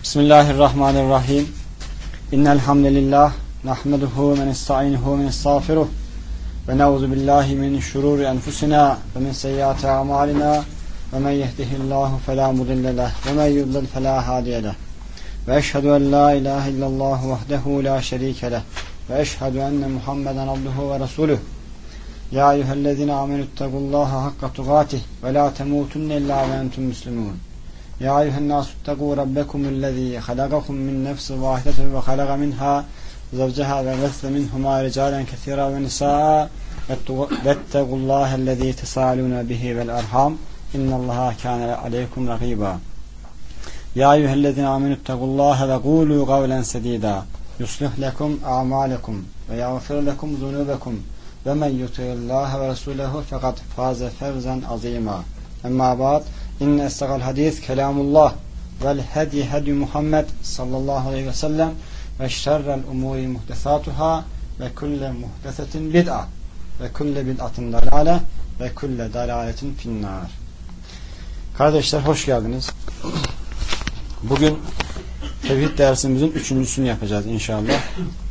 Bismillahirrahmanirrahim. İnnel hamdelellah nahmeduhu ve nestainuhu ve nestağfiruh ve na'udzu billahi min şururi enfusina ve min seyyiati a'malina ve men yehdihillahu fela mudille leh ve men yudlil fela hadiye leh. Ve eşhedü en la ilahe illallah vahdehu la şerike leh ve eşhedü enne Muhammeden abduhu ve resuluh. Ya eyyühellezine amenüttegullaha hakka tugatih ve la temutunne illa ve entum müslümun. Ya eyyühennâsü ittegû rabbekumullezî halagakum min nefsin vâhidetin ve halaga minhâ zavceha ve vesse minhumâ ricâlen kesîrâ ve nisâ'a vettegullâhellezî tesâlûne bihi vel erham innallâha kâne aleykum rakîbâ. Ya eyyühellezîne amenüttegullâhe ve gûlû gavlen sedîdâ yuslih lekum a'mâlekum ve yağfir lekum zunûbekum ve men yuti'illâhe ve resûlehu fekad fâze fevzen azîmâ. Emmâ ba'd. İnne essegal hadis kelamullah vel hedi hedi Muhammed sallallahu aleyhi ve sellem ve şerrel umuri muhtesatuhâ ve kulle muhtesetin bid'a ve kulle bid'atin dalâle ve kulle dalâletin finnâr. Kardeşler hoş geldiniz. Bugün tevhid dersimizin üçüncüsünü yapacağız inşallah.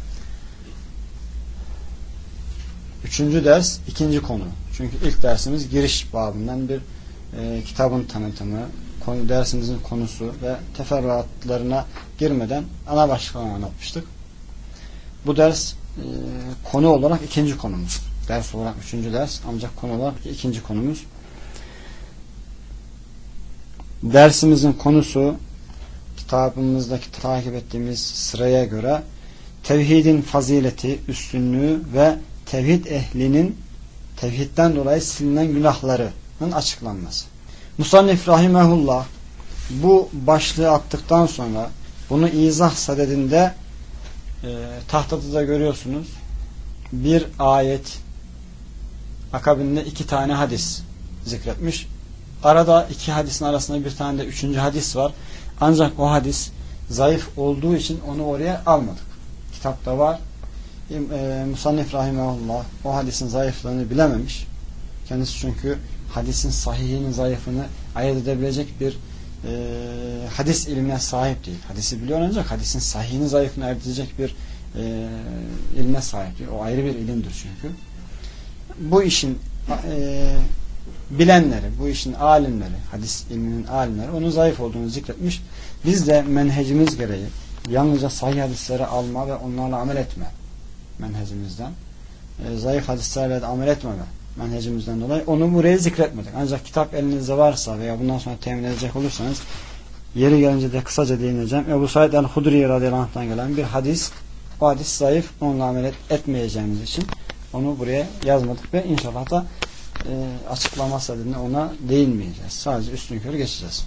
Üçüncü ders ikinci konu. Çünkü ilk dersimiz giriş babından bir kitabın tanıtımı, dersimizin konusu ve teferruatlarına girmeden ana başlıklarını anlatmıştık. Bu ders konu olarak ikinci konumuz. Ders olarak üçüncü ders ancak konu olarak ikinci konumuz. Dersimizin konusu kitabımızdaki takip ettiğimiz sıraya göre tevhidin fazileti, üstünlüğü ve tevhid ehlinin tevhidden dolayı silinen günahlarının açıklanması. Musannif rahimehullah bu başlığı attıktan sonra bunu izah sadedinde tahtada da görüyorsunuz. Bir ayet akabinde iki tane hadis zikretmiş. Arada iki hadisin arasında bir tane de üçüncü hadis var. Ancak o hadis zayıf olduğu için onu oraya almadık. Kitapta var. Musannif rahimehullah o hadisin zayıflığını bilememiş. Kendisi çünkü hadisin sahihinin zayıfını ayırt edebilecek bir hadis ilmine sahip değil. Hadisi biliyor ancak hadisin sahihinin zayıfını ayırt edecek bir ilme sahip değil. O ayrı bir ilimdir çünkü. Bu işin bilenleri, bu işin alimleri, hadis ilminin alimleri onun zayıf olduğunu zikretmiş. Biz de menhecimiz gereği yalnızca sahih hadisleri alma ve onlarla amel etme menhecimizden, zayıf hadislerle de amel etmeme menhecimizden dolayı onu buraya zikretmedik. Ancak kitap elinizde varsa veya bundan sonra temin edecek olursanız yeri gelince de kısaca değineceğim. Ebu Said el-Hudri radıyallahu anh'tan gelen bir hadis. O hadis zayıf. Onunla amel etmeyeceğimiz için onu buraya yazmadık ve inşallah da açıklaması adına ona değinmeyeceğiz. Sadece üstünkörü geçeceğiz.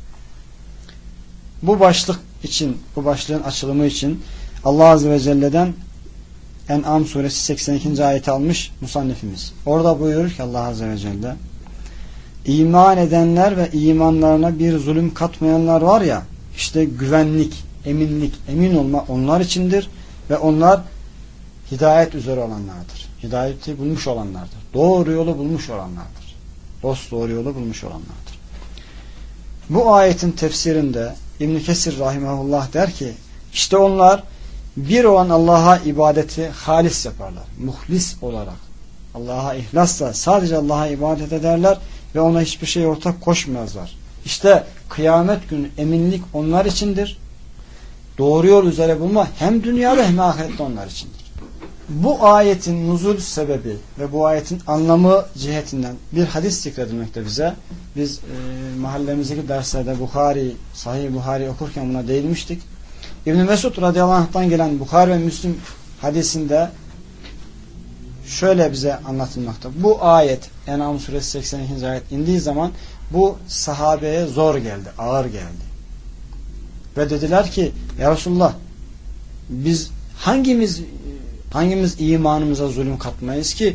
Bu başlık için, bu başlığın açılımı için Allah Azze ve Celle'den En'am suresi 82. ayeti almış musannifimiz. Orada buyurur ki Allah Azze ve Celle, iman edenler ve imanlarına bir zulüm katmayanlar var ya, işte güvenlik, eminlik, emin olma onlar içindir ve onlar hidayet üzere olanlardır. Hidayeti bulmuş olanlardır. Doğru yolu bulmuş olanlardır. Dost doğru yolu bulmuş olanlardır. Bu ayetin tefsirinde İbn Kesir rahimehullah der ki, işte onlar bir olan Allah'a ibadeti halis yaparlar. Muhlis olarak. Allah'a ihlasla sadece Allah'a ibadet ederler ve ona hiçbir şey ortak koşmazlar. İşte kıyamet günü eminlik onlar içindir. Doğru yol üzere bulma hem dünyada hem ahirette onlar içindir. Bu ayetin nuzul sebebi ve bu ayetin anlamı cihetinden bir hadis zikredilmekte bize. Biz mahallemizdeki derslerde Sahih Buhari okurken buna değinmiştik. İbn-i Mesud radıyallahu anh'tan gelen Bukhari ve Müslim hadisinde şöyle bize anlatılmakta. Bu ayet En'am suresi 82. ayet indiği zaman bu sahabeye zor geldi, ağır geldi. Ve dediler ki ya Resulullah biz hangimiz imanımıza zulüm katmayız ki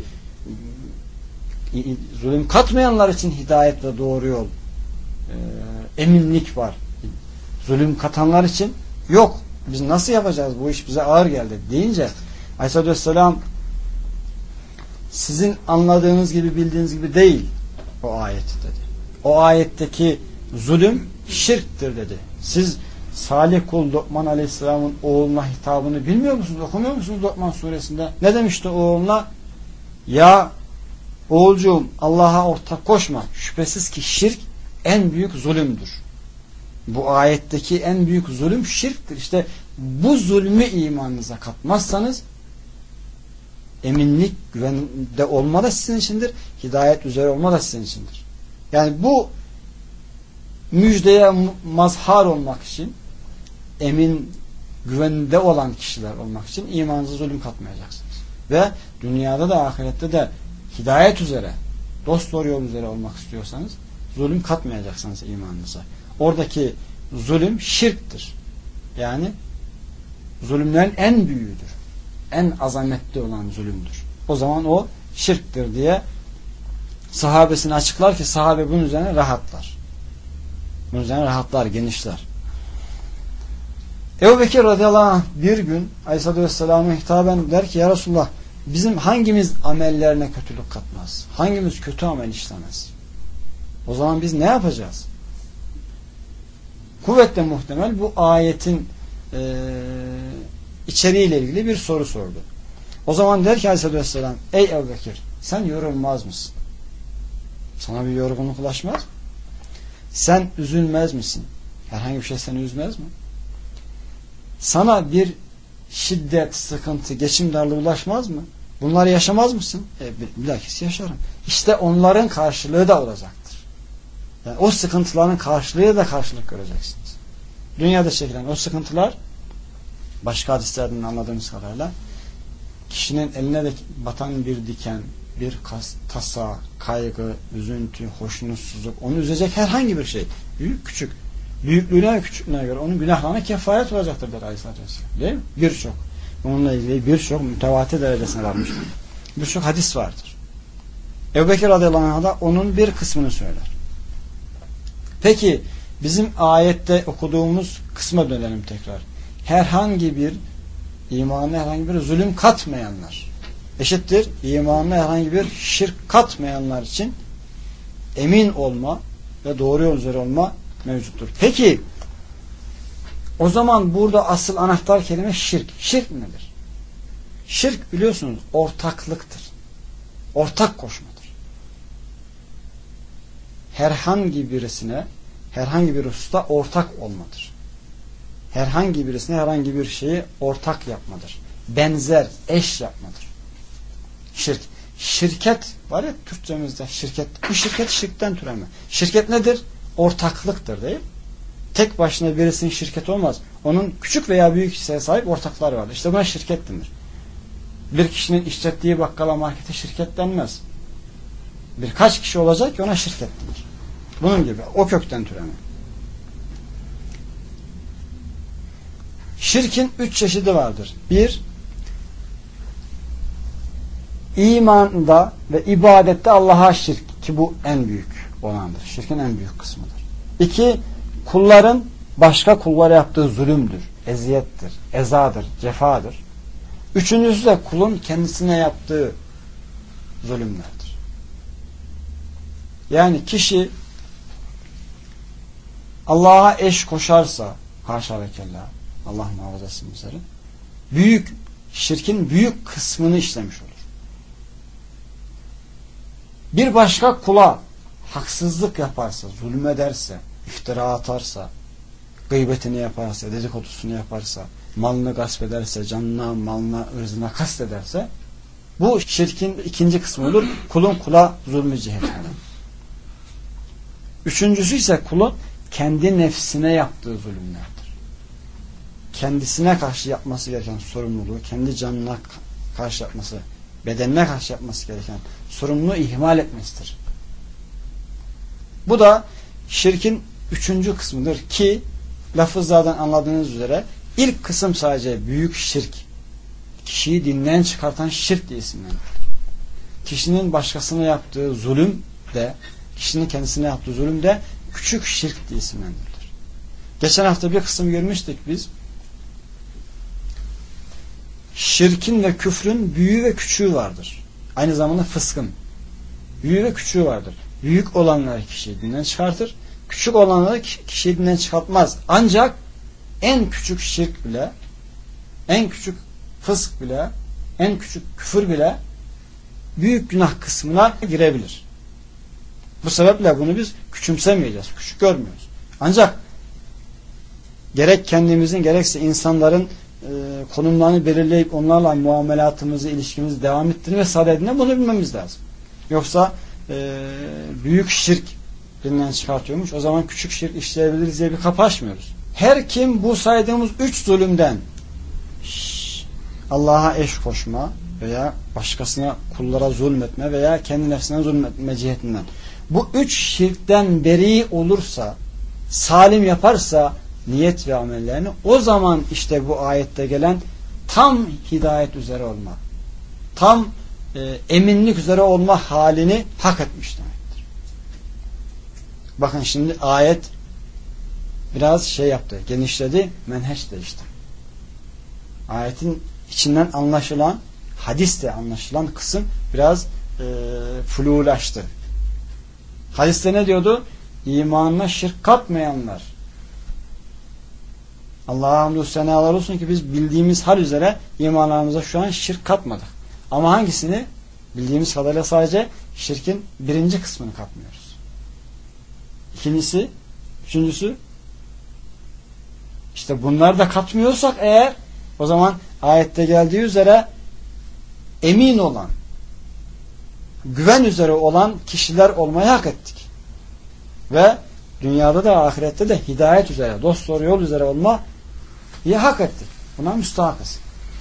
zulüm katmayanlar için hidayet ve doğru yol eminlik var. Zulüm katanlar için yok. Biz nasıl yapacağız? Bu iş bize ağır geldi deyince Aleyhisselatü Vesselam sizin anladığınız gibi bildiğiniz gibi değil o ayet dedi. O ayetteki zulüm şirktir dedi. Siz Salih kul Lokman Aleyhisselam'ın oğluna hitabını bilmiyor musunuz? Okumuyor musunuz Lokman suresinde? Ne demişti oğluna? Ya oğulcuğum, Allah'a ortak koşma. Şüphesiz ki şirk en büyük zulümdür. Bu ayetteki en büyük zulüm şirktir. İşte bu zulmü imanınıza katmazsanız eminlik, güvende olma da sizin içindir. Hidayet üzere olma da sizin içindir. Yani bu müjdeye mazhar olmak için, emin, güvende olan kişiler olmak için imanınıza zulüm katmayacaksınız. Ve dünyada da ahirette de hidayet üzere, dosdoğru yol üzere olmak istiyorsanız zulüm katmayacaksınız imanınıza. Oradaki zulüm şirktir. Yani zulümlerin en büyüğüdür. En azametli olan zulümdür. O zaman o şirktir diye sahabesini açıklar ki sahabe bunun üzerine rahatlar. Bunun üzerine rahatlar, genişler. Ebu Bekir radıyallahu anh bir gün Aleyhisselatü Vesselam'a hitaben der ki ya Resulullah, bizim hangimiz amellerine kötülük katmaz? Hangimiz kötü amel işlemez? O zaman biz ne yapacağız? Kuvvetle muhtemel bu ayetin içeriğiyle ilgili bir soru sordu. O zaman der ki Aleyhisselatü Vesselam, ey Ebu Bekir, sen yorulmaz mısın? Sana bir yorgunluk ulaşmaz mı? Sen üzülmez misin? Herhangi bir şey seni üzmez mi? Sana bir şiddet, sıkıntı, geçim darlığı ulaşmaz mı? Bunları yaşamaz mısın? Bilakis yaşarım. İşte onların karşılığı da olacaktır. Yani o sıkıntıların karşılığı da karşılık göreceksiniz. Dünyada çekilen o sıkıntılar, başka hadislerden anladığımız kadarıyla, kişinin eline de batan bir diken, bir tasa, kaygı, üzüntü, hoşnutsuzluk, onu üzecek herhangi bir şey, büyük küçük, büyüklüğüne ve küçüklüğüne göre onun günahlarına kefaret olacaktır der Aleyhisselatü Vesselam. Değil mi? Birçok. Bununla ilgili birçok mütevatir derecesine varmış. Birçok hadis vardır. Ebu Bekir radıyallahu anh da onun bir kısmını söyler. Peki bizim ayette okuduğumuz kısma dönelim tekrar. Herhangi bir imanına herhangi bir zulüm katmayanlar eşittir. İmanına herhangi bir şirk katmayanlar için emin olma ve doğru yol üzere olma mevcuttur. Peki o zaman burada asıl anahtar kelime şirk. Şirk nedir? Şirk biliyorsunuz ortaklıktır. Ortak koşmadır. Herhangi birisine herhangi bir hususta ortak olmadır. Herhangi birisine herhangi bir şeyi ortak yapmadır. Benzer, eş yapmadır. Şirk. Şirket var ya Türkçemizde şirket. Bu şirket şirkten türeme. Şirket nedir? Ortaklıktır değil mi? Tek başına birisinin şirketi olmaz. Onun küçük veya büyük hisseye sahip ortakları vardır. İşte buna şirket denir. Bir kişinin işlettiği bakkala markete şirket denmez. Birkaç kişi olacak ki ona şirket denir. Bunun gibi. O kökten türeme. Şirkin 3 çeşidi vardır. 1. İmanda ve ibadette Allah'a şirk, ki bu en büyük olandır. Şirkin en büyük kısmıdır. 2. Kulların başka kullara yaptığı zulümdür, eziyettir, ezadır, cefadır. 3.'sü de kulun kendisine yaptığı zulümlerdir. Yani kişi Allah'a eş koşarsa, haşa ve kella, Allah muhafaza etsin bizleri, büyük şirkin büyük kısmını işlemiş olur. Bir başka kula haksızlık yaparsa, zulmederse, iftira atarsa, gıybetini yaparsa, dedikodusunu yaparsa, malını gasp ederse, canına, malına, ırzına kast ederse, bu şirkin ikinci kısmı olur. Kulun kula zulmü cihetinden. 3.'sü ise kulun kendi nefsine yaptığı zulümlerdir. Kendisine karşı yapması gereken sorumluluğu, kendi canına karşı yapması, bedenine karşı yapması gereken sorumluluğu ihmal etmesidir. Bu da şirkin 3. kısmıdır ki lafızlardan anladığınız üzere ilk kısım sadece büyük şirk, kişiyi dinden çıkartan şirk diye isimlendirilir. Kişinin başkasına yaptığı zulüm de, kişinin kendisine yaptığı zulüm de küçük şirk diye isimlendirilir. Geçen hafta bir kısım görmüştük biz. Şirkin ve küfrün büyüğü ve küçüğü vardır. Aynı zamanda fıskın büyüğü ve küçüğü vardır. Büyük olanları kişiyi dinden çıkartır. Küçük olanları kişiyi dinden çıkartmaz. Ancak en küçük şirk bile, en küçük fısk bile, en küçük küfür bile büyük günah kısmına girebilir. Bu sebeple bunu biz küçümsemeyeceğiz, küçük görmüyoruz. Ancak gerek kendimizin gerekse insanların konumlarını belirleyip onlarla muamelatımızı, ilişkimizi devam ettirme sadedine bunu bilmemiz lazım. Yoksa büyük şirk dilinden çıkartıyormuş. O zaman küçük şirk işleyebiliriz diye bir kapı açmıyoruz. Her kim bu saydığımız 3 zulümden, Allah'a eş koşma veya başkasına, kullara zulmetme veya kendi nefsine zulmetme cihetinden, bu 3 şirkten beri olursa, salim yaparsa niyet ve amellerini, o zaman işte bu ayette gelen tam hidayet üzere olma, tam eminlik üzere olma halini hak etmiş demektir. Bakın şimdi ayet biraz şey yaptı, genişledi, menheç değişti. Ayetin içinden anlaşılan, hadiste anlaşılan kısım biraz flulaştı. Hadiste ne diyordu? İmanına şirk katmayanlar. Allah'a hamdü senalar olsun ki biz bildiğimiz hal üzere imanlarımıza şu an şirk katmadık. Ama hangisini? Bildiğimiz kadarıyla sadece şirkin birinci kısmını katmıyoruz. İkincisi, üçüncüsü, işte bunları da katmıyorsak eğer, o zaman ayette geldiği üzere emin olan, güven üzere olan kişiler olmayı hak ettik. Ve dünyada da ahirette de hidayet üzere, dosdoğru yol üzere olmayı hak ettik. Buna müstahakız.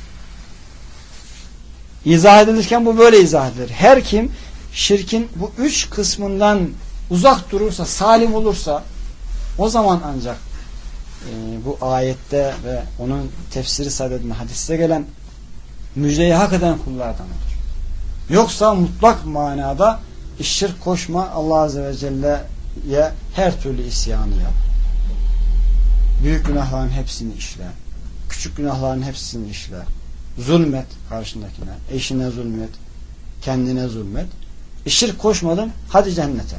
İzah edilirken bu böyle izah edilir. Her kim şirkin bu 3 kısmından uzak durursa, salim olursa, o zaman ancak bu ayette ve onun tefsiri sadedinde hadiste gelen müjdeyi hak eden kullardan olur. Yoksa mutlak manada şirk koşma, Allah Azze ve Celle'ye her türlü isyanı yap. Büyük günahların hepsini işle. Küçük günahların hepsini işle. Zulmet karşındakine. Eşine zulmet. Kendine zulmet. Şirk koşmadın, hadi cennete.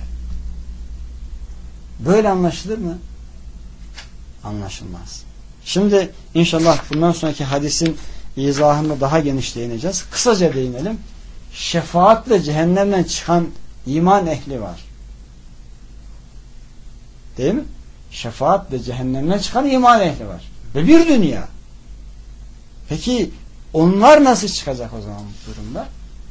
Böyle anlaşılır mı? Anlaşılmaz. Şimdi inşallah bundan sonraki hadisin izahında daha geniş değineceğiz. Kısaca değinelim. Şefaatle cehennemden çıkan iman ehli var. Değil mi? Şefaatle cehennemden çıkan iman ehli var. Ve bir dünya. Peki onlar nasıl çıkacak o zaman bu durumda?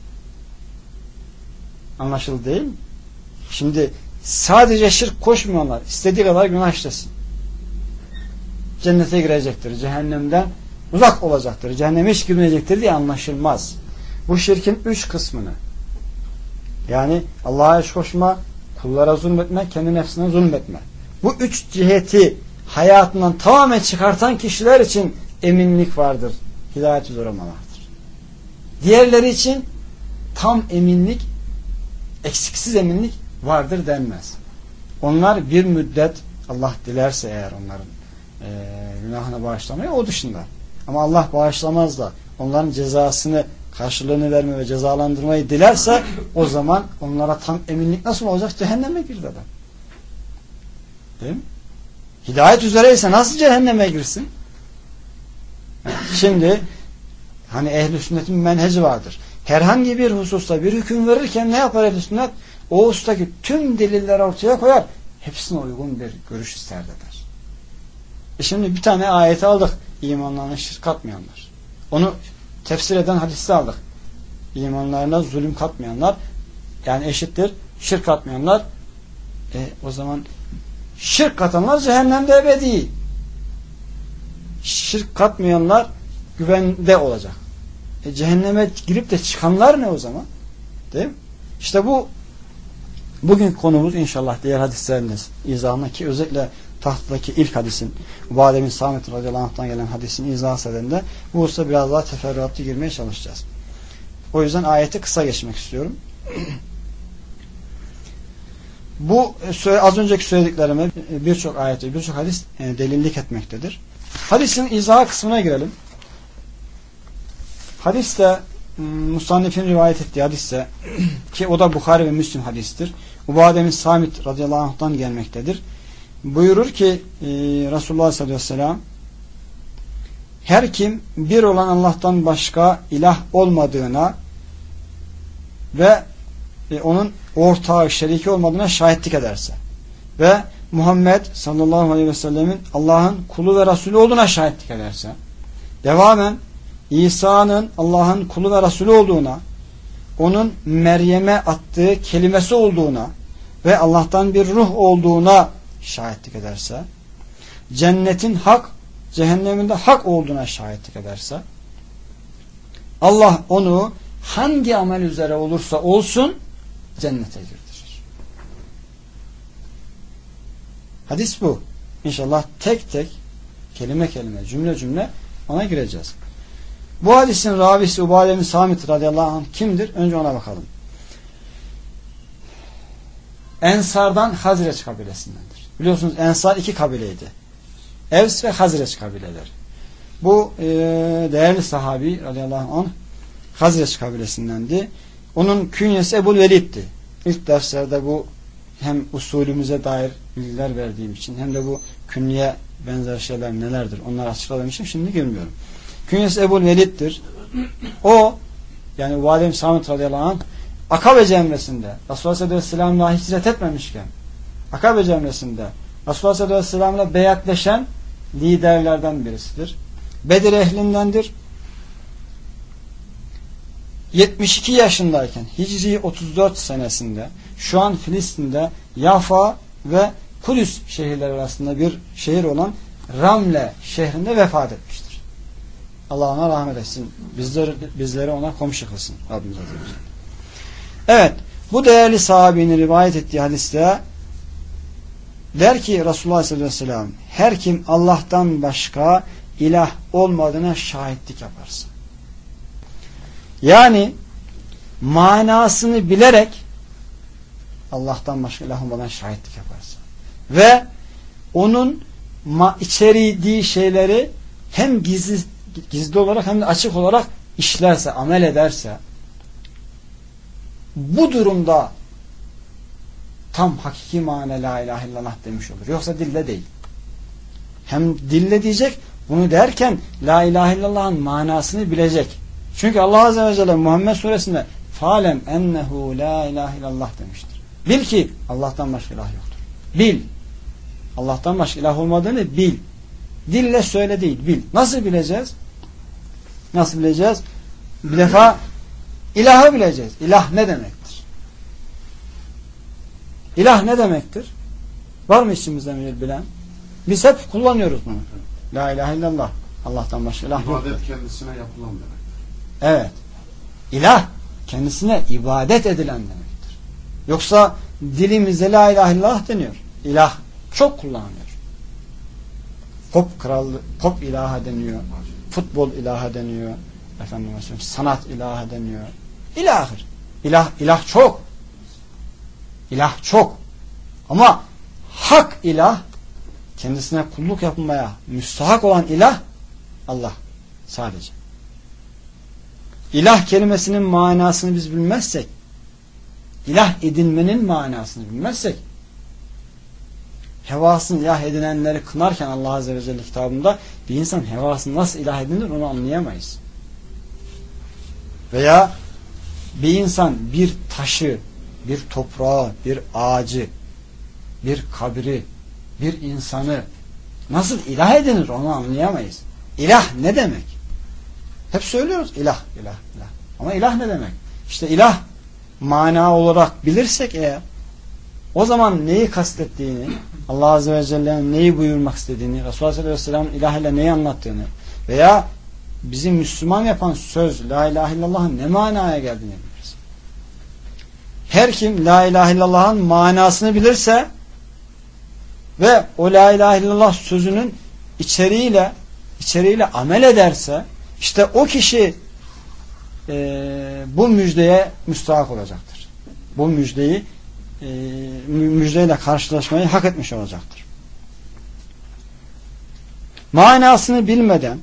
Anlaşıldı değil mi? Şimdi sadece şirk koşmuyorlar. İstediği kadar günah işlesin. Cennete girecektir. Cehennemden uzak olacaktır. Cehenneme hiç girmeyecektir diye anlaşılmaz. Bu şirkin 3 kısmını, yani Allah'a eş koşma, kullara zulmetme, kendi nefsine zulmetme, bu 3 ciheti hayatından tamamen çıkartan kişiler için eminlik vardır. Hidayet üzere olmalardır. Diğerleri için tam eminlik, eksiksiz eminlik vardır denmez. Onlar bir müddet, Allah dilerse eğer onların günahını bağışlamayı, o dışında. Ama Allah bağışlamaz da onların cezasını, karşılığını verme ve cezalandırmayı dilerse, o zaman onlara tam eminlik nasıl olacak? Cehenneme girdi adam. Değil mi? Hidayet üzereyse nasıl cehenneme girsin? Şimdi hani ehl-i sünnetin menheci vardır. Herhangi bir hususta bir hüküm verirken ne yapar ehl-i sünnet? O husustaki tüm delilleri ortaya koyar. Hepsine uygun bir görüş isterde eder. Şimdi bir tane ayeti aldık. İmanlarına şirk katmayanlar. Onu tefsir eden hadisi aldık. İmanlarına zulüm katmayanlar, yani eşittir şirk katmayanlar. O zaman şirk katanlar cehennemde ebedi. Şirk katmayanlar güvende olacak. Cehenneme girip de çıkanlar ne o zaman? Değil mi? İşte bu bugün konumuz inşallah diğer hadislerin izahına, ki özellikle tahttaki ilk hadisin, Ubade bin Samit radıyallahu anh'tan gelen hadisin izah sedende bu hususta biraz daha teferruatlı girmeye çalışacağız. O yüzden ayeti kısa geçmek istiyorum. Bu az önceki söylediklerime birçok ayet ve birçok hadis delillik etmektedir. Hadisin izah kısmına girelim. Hadiste Musannif'in rivayet ettiği hadiste, ki o da Bukhari ve Müslim hadistir, Ubade bin Samit radıyallahu anh'tan gelmektedir. Buyurur ki Resulullah sallallahu aleyhi ve sellem, her kim bir olan Allah'tan başka ilah olmadığına ve onun ortağı, şeriki olmadığına şahitlik ederse ve Muhammed sallallahu aleyhi ve sellemin Allah'ın kulu ve Resulü olduğuna şahitlik ederse, devamen İsa'nın Allah'ın kulu ve Resulü olduğuna, onun Meryem'e attığı kelimesi olduğuna ve Allah'tan bir ruh olduğuna şahitlik ederse, cennetin hak, cehennemin de hak olduğuna şahitlik ederse, Allah onu hangi amel üzere olursa olsun cennete girdirir. Hadis bu. İnşallah tek tek, kelime kelime, cümle cümle ona gireceğiz. Bu hadisin ravisi Ubade bin Samit radıyallahu anh kimdir? Önce ona bakalım. Ensardan Hazreç kabilesindendir. Biliyorsunuz Ensar iki kabileydi. Evs ve Hazreç kabileleri. Bu değerli sahabi radıyallahu anh Hazreç kabilesindendi. Onun künyesi Ebu'l Velid'di. İlk derslerde bu hem usulümüze dair bilgiler verdiğim için hem de bu künye benzer şeyler nelerdir onları açıkladığım için şimdi girmiyorum. Künyesi Ebu'l Velid'dir. O yani Ubade bin Samit radıyallahu anh Akabe cemresinde Resulullah sallallahu aleyhi ve sellem'le hicret etmemişken Akabe cemresinde Resulullah sallallahu aleyhi ve sellem'le beyatleşen liderlerden birisidir. Bedir ehlindendir. 72 yaşındayken Hicri 34 senesinde şu an Filistin'de Yafa ve Kudüs şehirleri arasında bir şehir olan Ramle şehrinde vefat etmiştir. Allah ona rahmet etsin. Bizleri ona komşu kılsın. Rabbimiz azze ve celle. Evet. Bu değerli sahabinin rivayet ettiği hadiste der ki Resulullah sallallahu aleyhi ve sellem her kim Allah'tan başka ilah olmadığına şahitlik yaparsa, yani manasını bilerek Allah'tan başka ilah olmadan şahitlik yaparsa ve onun içerdiği şeyleri hem gizli olarak hem de açık olarak işlerse, amel ederse, bu durumda tam hakiki manada la ilahe illallah demiş olur. Yoksa dille değil. Hem dille diyecek, bunu derken la ilahe illallah'ın manasını bilecek. Çünkü Allah azze ve celle Muhammed suresinde falem ennehu la ilahe illallah demiştir. Bil ki Allah'tan başka ilah yoktur. Bil. Allah'tan başka ilah olmadığını bil. Dille söyle değil, bil. Nasıl bileceğiz? Nasıl bileceğiz? Bir defa ilahı bileceğiz. İlah ne demektir? İlah ne demektir? Var mı içimizde bir bilen? Biz hep kullanıyoruz bunu. La ilahe illallah. Allah'tan başka ilah yoktur. İbadet kendisine yapılan demektir. Evet. İlah kendisine ibadet edilen demektir. Yoksa dilimizde la ilahe illallah deniyor. İlah çok kullanılıyor. Pop krallığı, pop ilaha deniyor. Futbol ilaha deniyor. Efendim sanat ilaha deniyor. İlahır. İlah çok. İlah çok. Ama hak ilah, kendisine kulluk yapmaya müstahak olan ilah Allah sadece. İlah kelimesinin manasını biz bilmezsek, ilah edinmenin manasını bilmezsek, hevasını ilah edinenleri kınarken Allah Azze ve Celle kitabında bir insan hevasını nasıl ilah edinir onu anlayamayız. Veya bir insan bir taşı, bir toprağı, bir ağacı, bir kabri, bir insanı nasıl ilah edinir onu anlayamayız. İlah ne demek? Hep söylüyoruz ilah. Ama ilah ne demek? İşte ilah mana olarak bilirsek eğer, o zaman neyi kastettiğini, Allah Azze ve Celle'nin neyi buyurmak istediğini, Resulullah sallallahu aleyhi ve sellem'in ilah ile neyi anlattığını veya bizi Müslüman yapan söz la ilahe illallah'ın ne manaya geldiğini biliriz. Her kim la ilahe illallah'ın manasını bilirse ve o la ilahe illallah sözünün içeriğiyle amel ederse, işte o kişi bu müjdeye müstahak olacaktır. Bu müjdeyle karşılaşmayı hak etmiş olacaktır. Manasını bilmeden,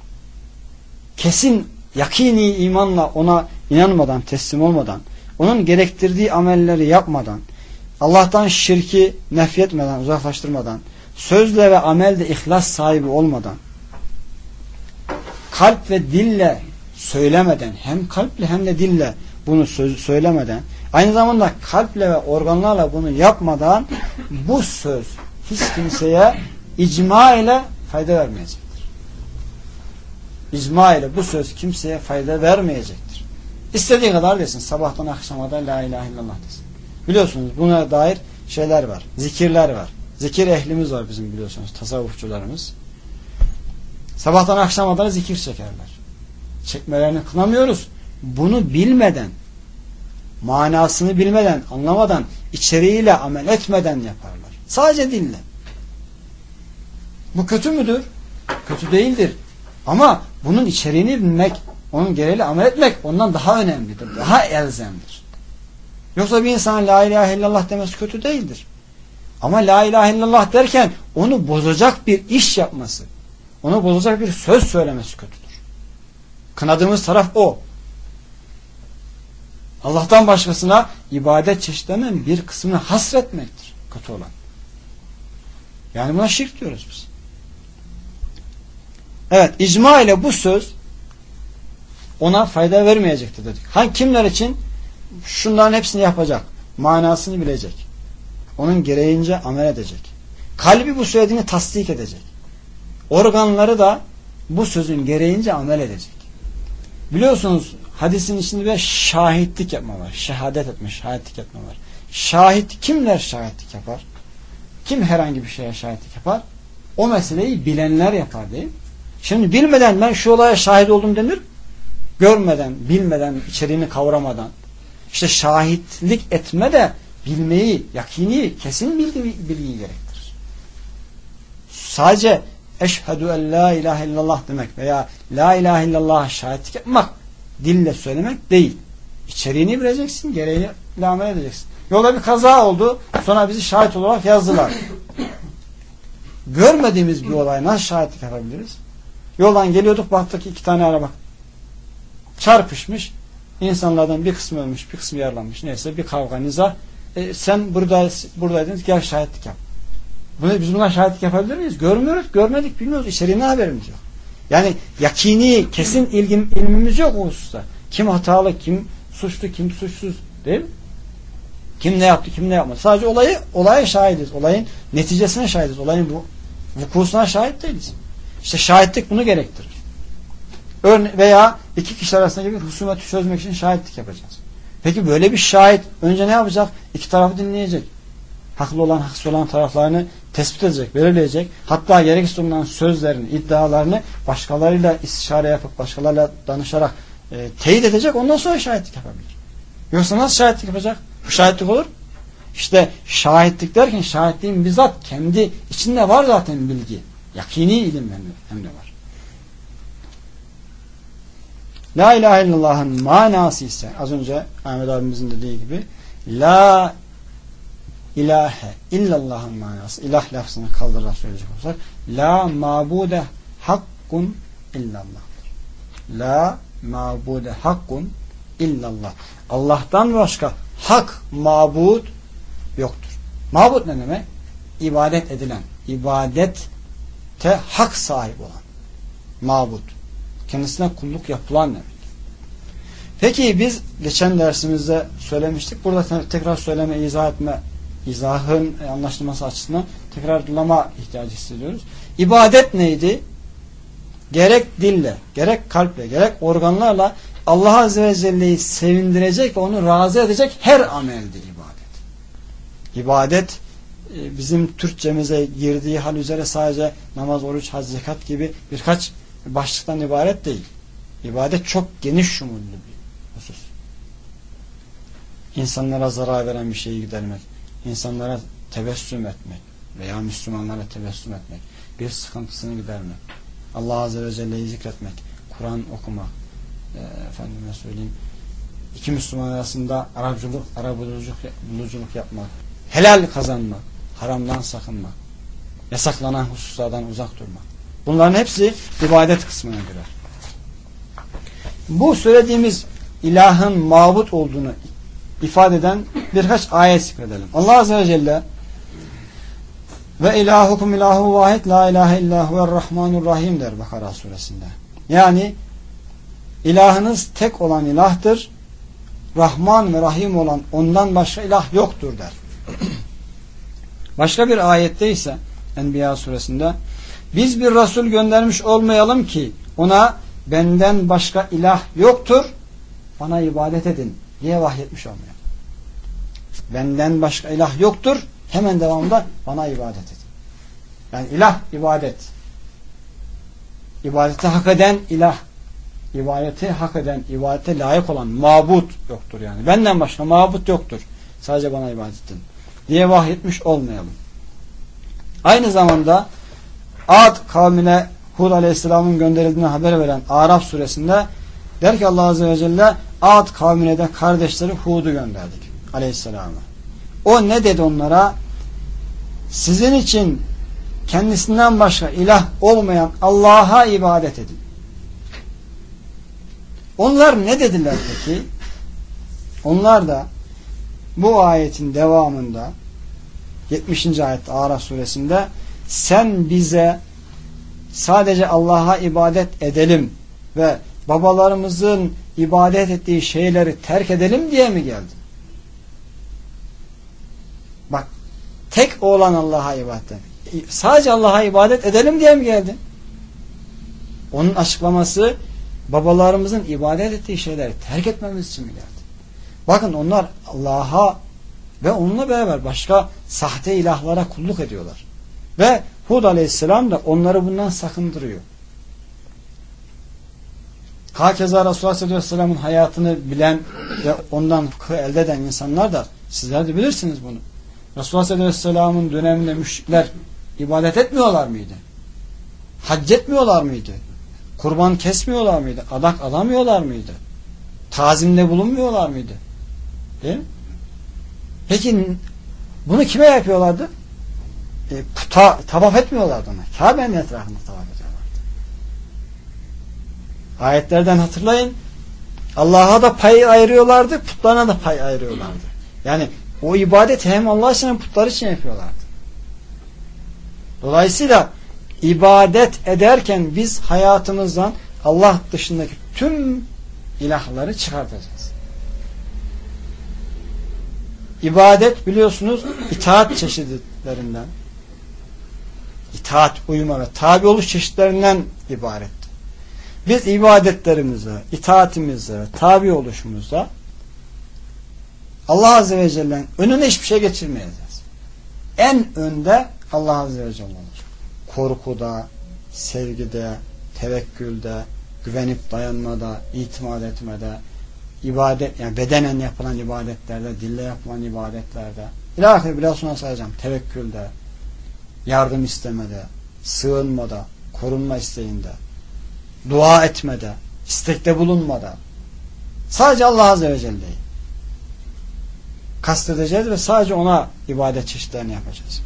kesin yakini imanla ona inanmadan, teslim olmadan, onun gerektirdiği amelleri yapmadan, Allah'tan şirki nefyetmeden, uzaklaştırmadan, sözle ve amelde ihlas sahibi olmadan, kalp ve dille söylemeden, hem kalple hem de dille bunu söylemeden, aynı zamanda kalple ve organlarla bunu yapmadan bu söz hiç kimseye icma ile fayda vermeyecektir. İcma ile bu söz kimseye fayda vermeyecektir. İstediği kadar desin. Sabahtan akşama da la ilahe illallah desin. Biliyorsunuz buna dair şeyler var. Zikirler var. Zikir ehlimiz var bizim, biliyorsunuz. Tasavvufçularımız. Sabahtan akşama da zikir çekerler. Çekmelerini kınamıyoruz. Bunu bilmeden, manasını bilmeden, anlamadan, içeriğiyle amel etmeden yaparlar. Sadece dille. Bu kötü müdür? Kötü değildir. Ama bunun içeriğini bilmek, onun gereğiyle amel etmek ondan daha önemlidir. Daha elzemdir. Yoksa bir insan la ilahe illallah demesi kötü değildir. Ama la ilahe illallah derken onu bozacak bir iş yapması, onu bozacak bir söz söylemesi kötüdür. Kınadığımız taraf o. Allah'tan başkasına ibadet çeşitlerinin bir kısmını hasretmektir kötü olan. Yani buna şirk diyoruz biz. Evet, icma ile bu söz ona fayda vermeyecektir dedik. Kimler için? Şunların hepsini yapacak. Manasını bilecek. Onun gereğince amel edecek. Kalbi bu söylediğini tasdik edecek. Organları da bu sözün gereğince amel edecek. Biliyorsunuz hadisin içinde bir şahitlik yapma var. Şehadet etme, şahitlik yapma var. Şahit, kimler şahitlik yapar? Kim herhangi bir şeye şahitlik yapar? O meseleyi bilenler yapar değil mi? Şimdi bilmeden ben şu olaya şahit oldum denir. Görmeden, bilmeden, içeriğini kavramadan. İşte şahitlik etme de bilmeyi, yakini, kesin bilgiyi gerektirir. Sadece eşhedü en la ilahe illallah demek veya la ilahe illallah şahitlik yapmak, dille söylemek değil. İçeriğini bileceksin, gereğini amel edeceksin. Yolda bir kaza oldu, sonra bizi şahit olarak yazdılar. Görmediğimiz bir olaya nasıl şahitlik yapabiliriz? Yoldan geliyorduk, baktık ki 2 tane araba çarpışmış. İnsanlardan bir kısmı ölmüş, bir kısmı yaralanmış. Neyse bir kavga, niza. Sen buradaydın, gel şahitlik yap. Biz buna şahitlik yapabilir miyiz? Görmüyoruz, görmedik, bilmiyoruz. İçeriğine haberimiz yok. Yani yakini, kesin ilmimiz yok o hususta. Kim hatalı, kim suçlu, kim suçsuz değil mi? Kim ne yaptı, kim ne yapmadı. Sadece olaya şahidiz. Olayın neticesine şahidiz. Olayın bu vukusuna şahit değiliz. İşte şahitlik bunu gerektirir. Veya 2 kişi arasındaki bir husumeti çözmek için şahitlik yapacağız. Peki böyle bir şahit önce ne yapacak? 2 tarafı dinleyecek. Haklı olan, haksız olan taraflarını tespit edecek, belirleyecek. Hatta gerekirse bulunan sözlerini, iddialarını başkalarıyla istişare yapıp, başkalarıyla danışarak teyit edecek. Ondan sonra şahitlik yapabilir. Yoksa nasıl şahitlik yapacak? Bu şahitlik olur. İşte şahitlik derken şahitliğin bizzat kendi içinde var zaten bilgi. Yakini ilim hem de var. La ilahe illallah'ın manası ise az önce Ahmet abimizin dediği gibi la ilahe illallah'ın manası, ilah lafzını kaldırarak söyleyecek olursak la mabude hakkun illallah'tır. La mabude hakkun illallah. Allah'tan başka hak mabud yoktur. Mabud ne demek? İbadet edilen, ibadette hak sahibi olan. Mabud. Kendisine kulluk yapılan demek. Peki biz geçen dersimizde söylemiştik. Burada tekrar söyleme, izahın anlaşılması açısından tekrarlama ihtiyacı hissediyoruz. İbadet neydi? Gerek dille, gerek kalple, gerek organlarla Allah Azze ve Celle'yi sevindirecek ve onu razı edecek her ameldi ibadet. İbadet bizim Türkçemize girdiği hal üzere sadece namaz, oruç, hac, zekat gibi birkaç başlıktan ibaret değil. İbadet çok geniş şumullu bir husus. İnsanlara zarar veren bir şeyi gidermek, insanlara tebessüm etmek veya Müslümanlara tebessüm etmek, bir sıkıntısını gidermek, Allah Azze ve Celle'yi zikretmek, Kur'an okumak, efendime söyleyeyim, 2 Müslüman arasında arabuluculuk yapmak, helal kazanmak, haramdan sakınmak, yasaklanan hususlardan uzak durmak. Bunların hepsi ibadet kısmına girer. Bu söylediğimiz ilahın mabut olduğunu ifade eden birkaç ayet zikredelim. Allah Azze ve Celle ve ilahukum ilahu vahid la ilahe illa huver rahmanur rahim der Bakara suresinde. Yani ilahınız tek olan ilahtır. Rahman ve Rahim olan ondan başka ilah yoktur der. Başka bir ayette ise Enbiya suresinde biz bir Resul göndermiş olmayalım ki ona benden başka ilah yoktur, bana ibadet edin diye vahyetmiş olmayalım. Benden başka ilah yoktur, hemen devamında bana ibadet edin. Yani ilah ibadet. İbadeti hak eden ilah. İbadeti hak eden, ibadete layık olan mabut yoktur yani. Benden başka mabut yoktur. Sadece bana ibadet edin diye vahyetmiş olmayalım. Aynı zamanda Ad kavmine Hud Aleyhisselam'ın gönderildiğini haber veren Araf suresinde der ki Allah Azze ve Celle Ad kavmine de kardeşleri Hud'u gönderdik Aleyhisselam'a. O ne dedi onlara? Sizin için kendisinden başka ilah olmayan Allah'a ibadet edin. Onlar ne dediler peki? Onlar da bu ayetin devamında 70. ayet Araf suresinde sen bize sadece Allah'a ibadet edelim ve babalarımızın ibadet ettiği şeyleri terk edelim diye mi geldin? Bak, tek olan Allah'a ibadet edelim. Sadece Allah'a ibadet edelim diye mi geldin? Onun açıklaması babalarımızın ibadet ettiği şeyleri terk etmemiz için mi geldi? Bakın onlar Allah'a ve onunla beraber başka sahte ilahlara kulluk ediyorlar. Ve Hud Aleyhisselam da onları bundan sakındırıyor. Hakeza Resulullah Aleyhisselam'ın hayatını bilen ve ondan fıkıh elde eden insanlar da sizler de bilirsiniz bunu. Resulullah Aleyhisselam'ın döneminde müşrikler ibadet etmiyorlar mıydı? Hac etmiyorlar mıydı? Kurban kesmiyorlar mıydı? Adak adamıyorlar mıydı? Tazimde bulunmuyorlar mıydı? Değil mi? Peki bunu kime yapıyorlardı? Puta tavaf etmiyorlardı ona. Kabe'nin etrafında tavaf ediyorlardı. Ayetlerden hatırlayın. Allah'a da pay ayırıyorlardı, putlarına da pay ayırıyorlardı. Yani o ibadeti hem Allah için hem putlar için yapıyorlardı. Dolayısıyla ibadet ederken biz hayatımızdan Allah dışındaki tüm ilahları çıkartacağız. İbadet biliyorsunuz itaat çeşitlerinden, itaat, uyma ve tabi oluş çeşitlerinden ibarettir. Biz ibadetlerimize, itaatimize, tabi oluşumuza Allah Azze ve Celle'nin önüne hiçbir şey geçirmeyeceğiz. En önde Allah Azze ve Celle olacak. Korkuda, sevgide, tevekkülde, güvenip dayanmada, itimat etmede, ibadet, yani bedenen yapılan ibadetlerde, dille yapılan ibadetlerde, ilahir biraz sonra sayacağım, tevekkülde, yardım istemede, sığınmada, korunma isteğinde, dua etmede, istekte bulunmada, sadece Allah Azze ve Celle'yi kastedeceğiz ve sadece ona ibadet çeşitlerini yapacağız.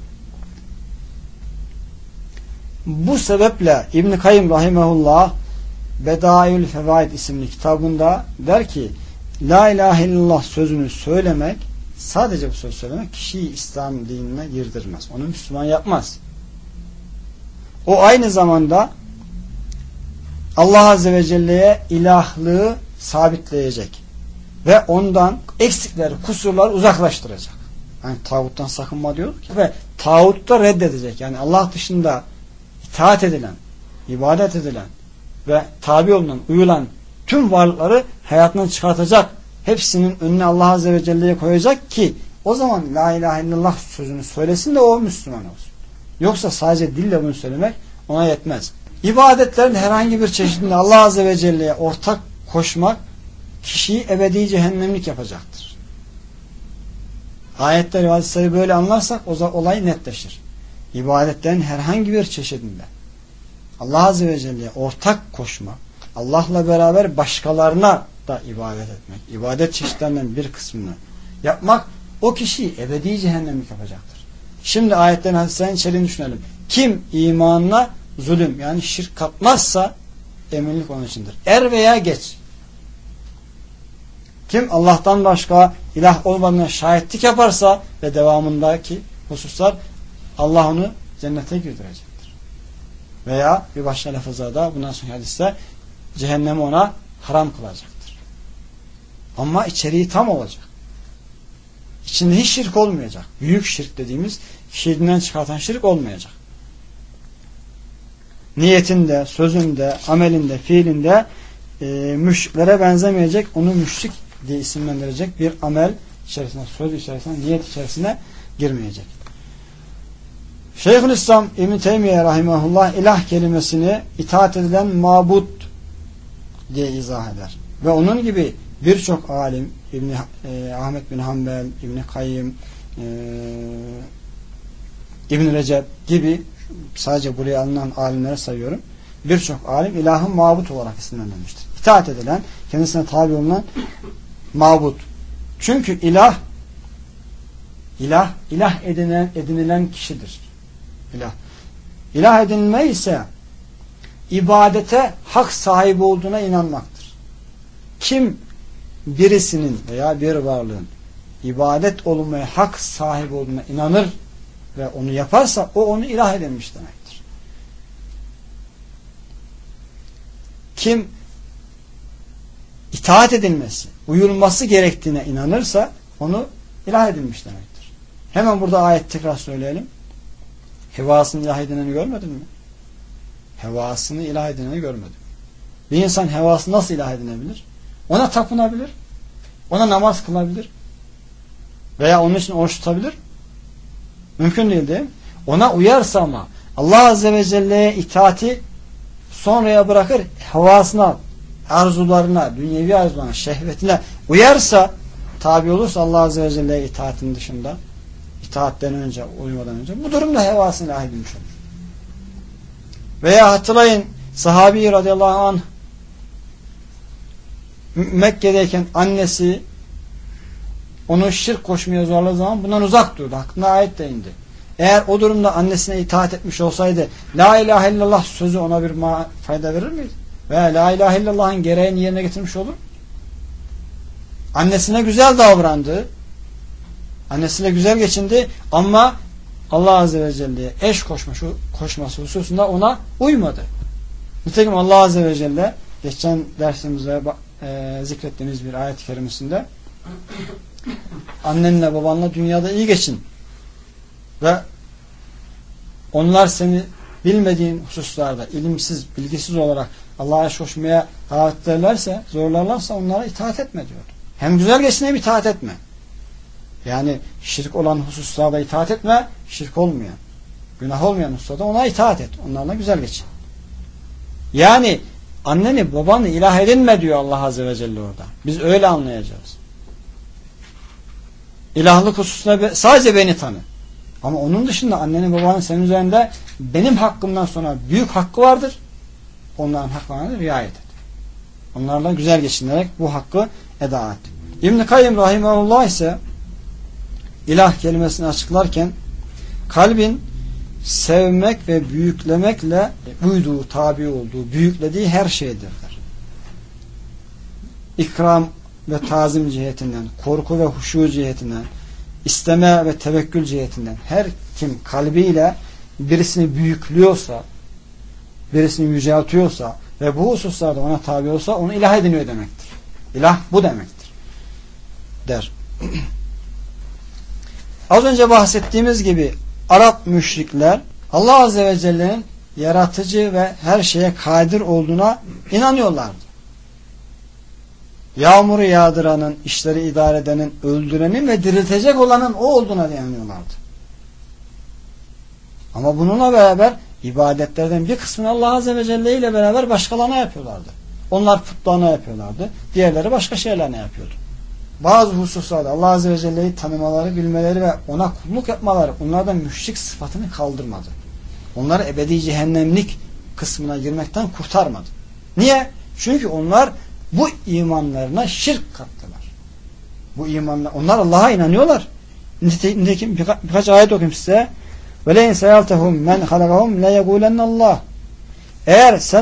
Bu sebeple İbn-i Kayyim Rahimehullah Bedaül Fevaid isimli kitabında der ki La ilahe illallah sözünü söylemek, sadece bu sözü söylemek kişiyi İslam dinine girdirmez. Onu Müslüman yapmaz. O aynı zamanda Allah Azze ve Celle'ye ilahlığı sabitleyecek ve ondan eksikleri, kusurları uzaklaştıracak. Yani tağuttan sakınma diyor ki ve tağutu da reddedecek. Yani Allah dışında itaat edilen, ibadet edilen ve tabi olunan, uyulan tüm varlıkları hayatından çıkartacak. Hepsinin önüne Allah Azze ve Celle'ye koyacak ki o zaman La ilahe illallah sözünü söylesin de o Müslüman olsun. Yoksa sadece dille bunu söylemek ona yetmez. İbadetlerin herhangi bir çeşidinde Allah Azze ve Celle'ye ortak koşmak kişiyi ebedi cehennemlik yapacaktır. Ayetleri ve hadisleri böyle anlarsak o zaman olay netleşir. İbadetlerin herhangi bir çeşidinde Allah Azze ve Celle'ye ortak koşmak, Allah'la beraber başkalarına da ibadet etmek, ibadet çeşitlerinden bir kısmını yapmak o kişiyi ebedi cehennemlik yapacaktır. Şimdi ayetlerin hadislerin içeriğini düşünelim. Kim imanına zulüm yani şirk katmazsa eminlik onun içindir. Er veya geç. Kim Allah'tan başka ilah olmadığına şahitlik yaparsa ve devamındaki hususlar Allah onu cennete girdirecektir. Veya bir başka lafızda da bundan sonra hadiste cehennemi ona haram kılacaktır. Ama içeriği tam olacak. İçinde hiç şirk olmayacak. Büyük şirk dediğimiz kişiden çıkartan şirk olmayacak. Niyetinde, sözünde, amelinde, fiilinde müşriklere benzemeyecek, onu müşrik diye isimlendirecek bir amel içerisine, söz içerisine, niyet içerisine girmeyecek. Şeyhülislam İbn-i Teymiye rahimahullah ilah kelimesini itaat edilen mabut diye izah eder. Ve onun gibi birçok alim Ahmet bin Hanbel, İbn Kayyim, İbn Recep gibi sadece buraya alınan alimlere sayıyorum. Birçok alim ilahın mabut olarak isimlendirmiştir. İtaat edilen, kendisine tabi olunan mabut. Çünkü ilah edinilen kişidir. İlah edinme ise ibadete hak sahibi olduğuna inanmaktır. Kim birisinin veya bir varlığın ibadet olunmaya hak sahibi olduğuna inanır ve onu yaparsa o onu ilah edinmiş demektir. Kim itaat edilmesi, uyulması gerektiğine inanırsa onu ilah edilmiş demektir. Hemen burada ayet tekrar söyleyelim. Hevasını ilah edineni görmedin mi? Hevasını ilah edineni görmedin. Bir insan hevasını nasıl ilah edinebilir? Ona tapınabilir. Ona namaz kılabilir. Veya onun için oruç tutabilir. Mümkün değil mi? Ona uyarsa ama Allah Azze ve Celle'ye itaati sonraya bırakır, hevasına, arzularına, dünyevi arzularına, şehvetine uyarsa, tabi olursa Allah Azze ve Celle'ye itaatin dışında, itaatten önce, uymadan önce, bu durumda hevasını ilah edilmiş olur. Veya hatırlayın, sahabi radıyallahu anh Mekke'deyken annesi onu şirk koşmaya zorladığı zaman bundan uzak durdu. Hakkında ayet de indi. Eğer o durumda annesine itaat etmiş olsaydı La ilahe illallah sözü ona bir fayda verir miydi? Veya La ilahe illallah'ın gereğini yerine getirmiş olur. Annesine güzel davrandı. Annesiyle güzel geçindi ama Allah Azze ve Celle'ye eş koşması hususunda ona uymadı. Nitekim Allah Azze ve Celle geçen dersimizde zikrettiğimiz bir ayet-i kerimesinde annenle babanla dünyada iyi geçin ve onlar seni bilmediğin hususlarda ilimsiz, bilgisiz olarak Allah'a eş koşmaya davet ederlerse, zorlarlarsa onlara itaat etme diyordu. Hem güzel geçin hem itaat etme. Yani şirk olan hususlarda itaat etme, şirk olmayan, günah olmayan hususlarda ona itaat et. Onlarla güzel geçin. Yani anneni babanı ilah edinme diyor Allah Azze ve Celle orada. Biz öyle anlayacağız. İlahlık hususunda sadece beni tanı. Ama onun dışında annenin babanın senin üzerinde benim hakkımdan sonra büyük hakkı vardır. Onların haklarına riayet et. Onlarla güzel geçinerek bu hakkı eda et. İbn-i Kayyim rahimahullah ise ilah kelimesini açıklarken kalbin sevmek ve büyüklemekle uyduğu, tabi olduğu, büyüklediği her şeydir der. İkram ve tazim cihetinden, korku ve huşu cihetinden, isteme ve tevekkül cihetinden her kim kalbiyle birisini büyüklüyorsa, birisini yüceltiyorsa ve bu hususlarda ona tabi olsa onu ilah ediniyor demektir. İlah bu demektir. Der. Az önce bahsettiğimiz gibi Arap müşrikler Allah Azze ve Celle'nin yaratıcı ve her şeye kadir olduğuna inanıyorlardı. Yağmuru yağdıranın, işleri idare edenin, öldürenin ve diriltecek olanın o olduğuna inanıyorlardı. Ama bununla beraber ibadetlerden bir kısmını Allah Azze ve Celle ile beraber başkalarına yapıyorlardı. Onlar putlarına yapıyorlardı. Diğerleri başka şeylerine yapıyordu. Bazı hususlarda Allah Azze ve Celle'yi tanımaları, bilmeleri ve ona kulluk yapmaları onlardan müşrik sıfatını kaldırmadı. Onları ebedi cehennemlik kısmına girmekten kurtarmadı. Niye? Çünkü onlar bu imanlarına şirk kattılar. Bu imanla onlar Allah'a inanıyorlar. Nitekim birkaç ayet okuyayım size. وَلَيْنْ سَيَلْتَهُمْ مَنْ خَلَقَهُمْ لَيَقُولَنَّ اللّٰهِ Eğer sen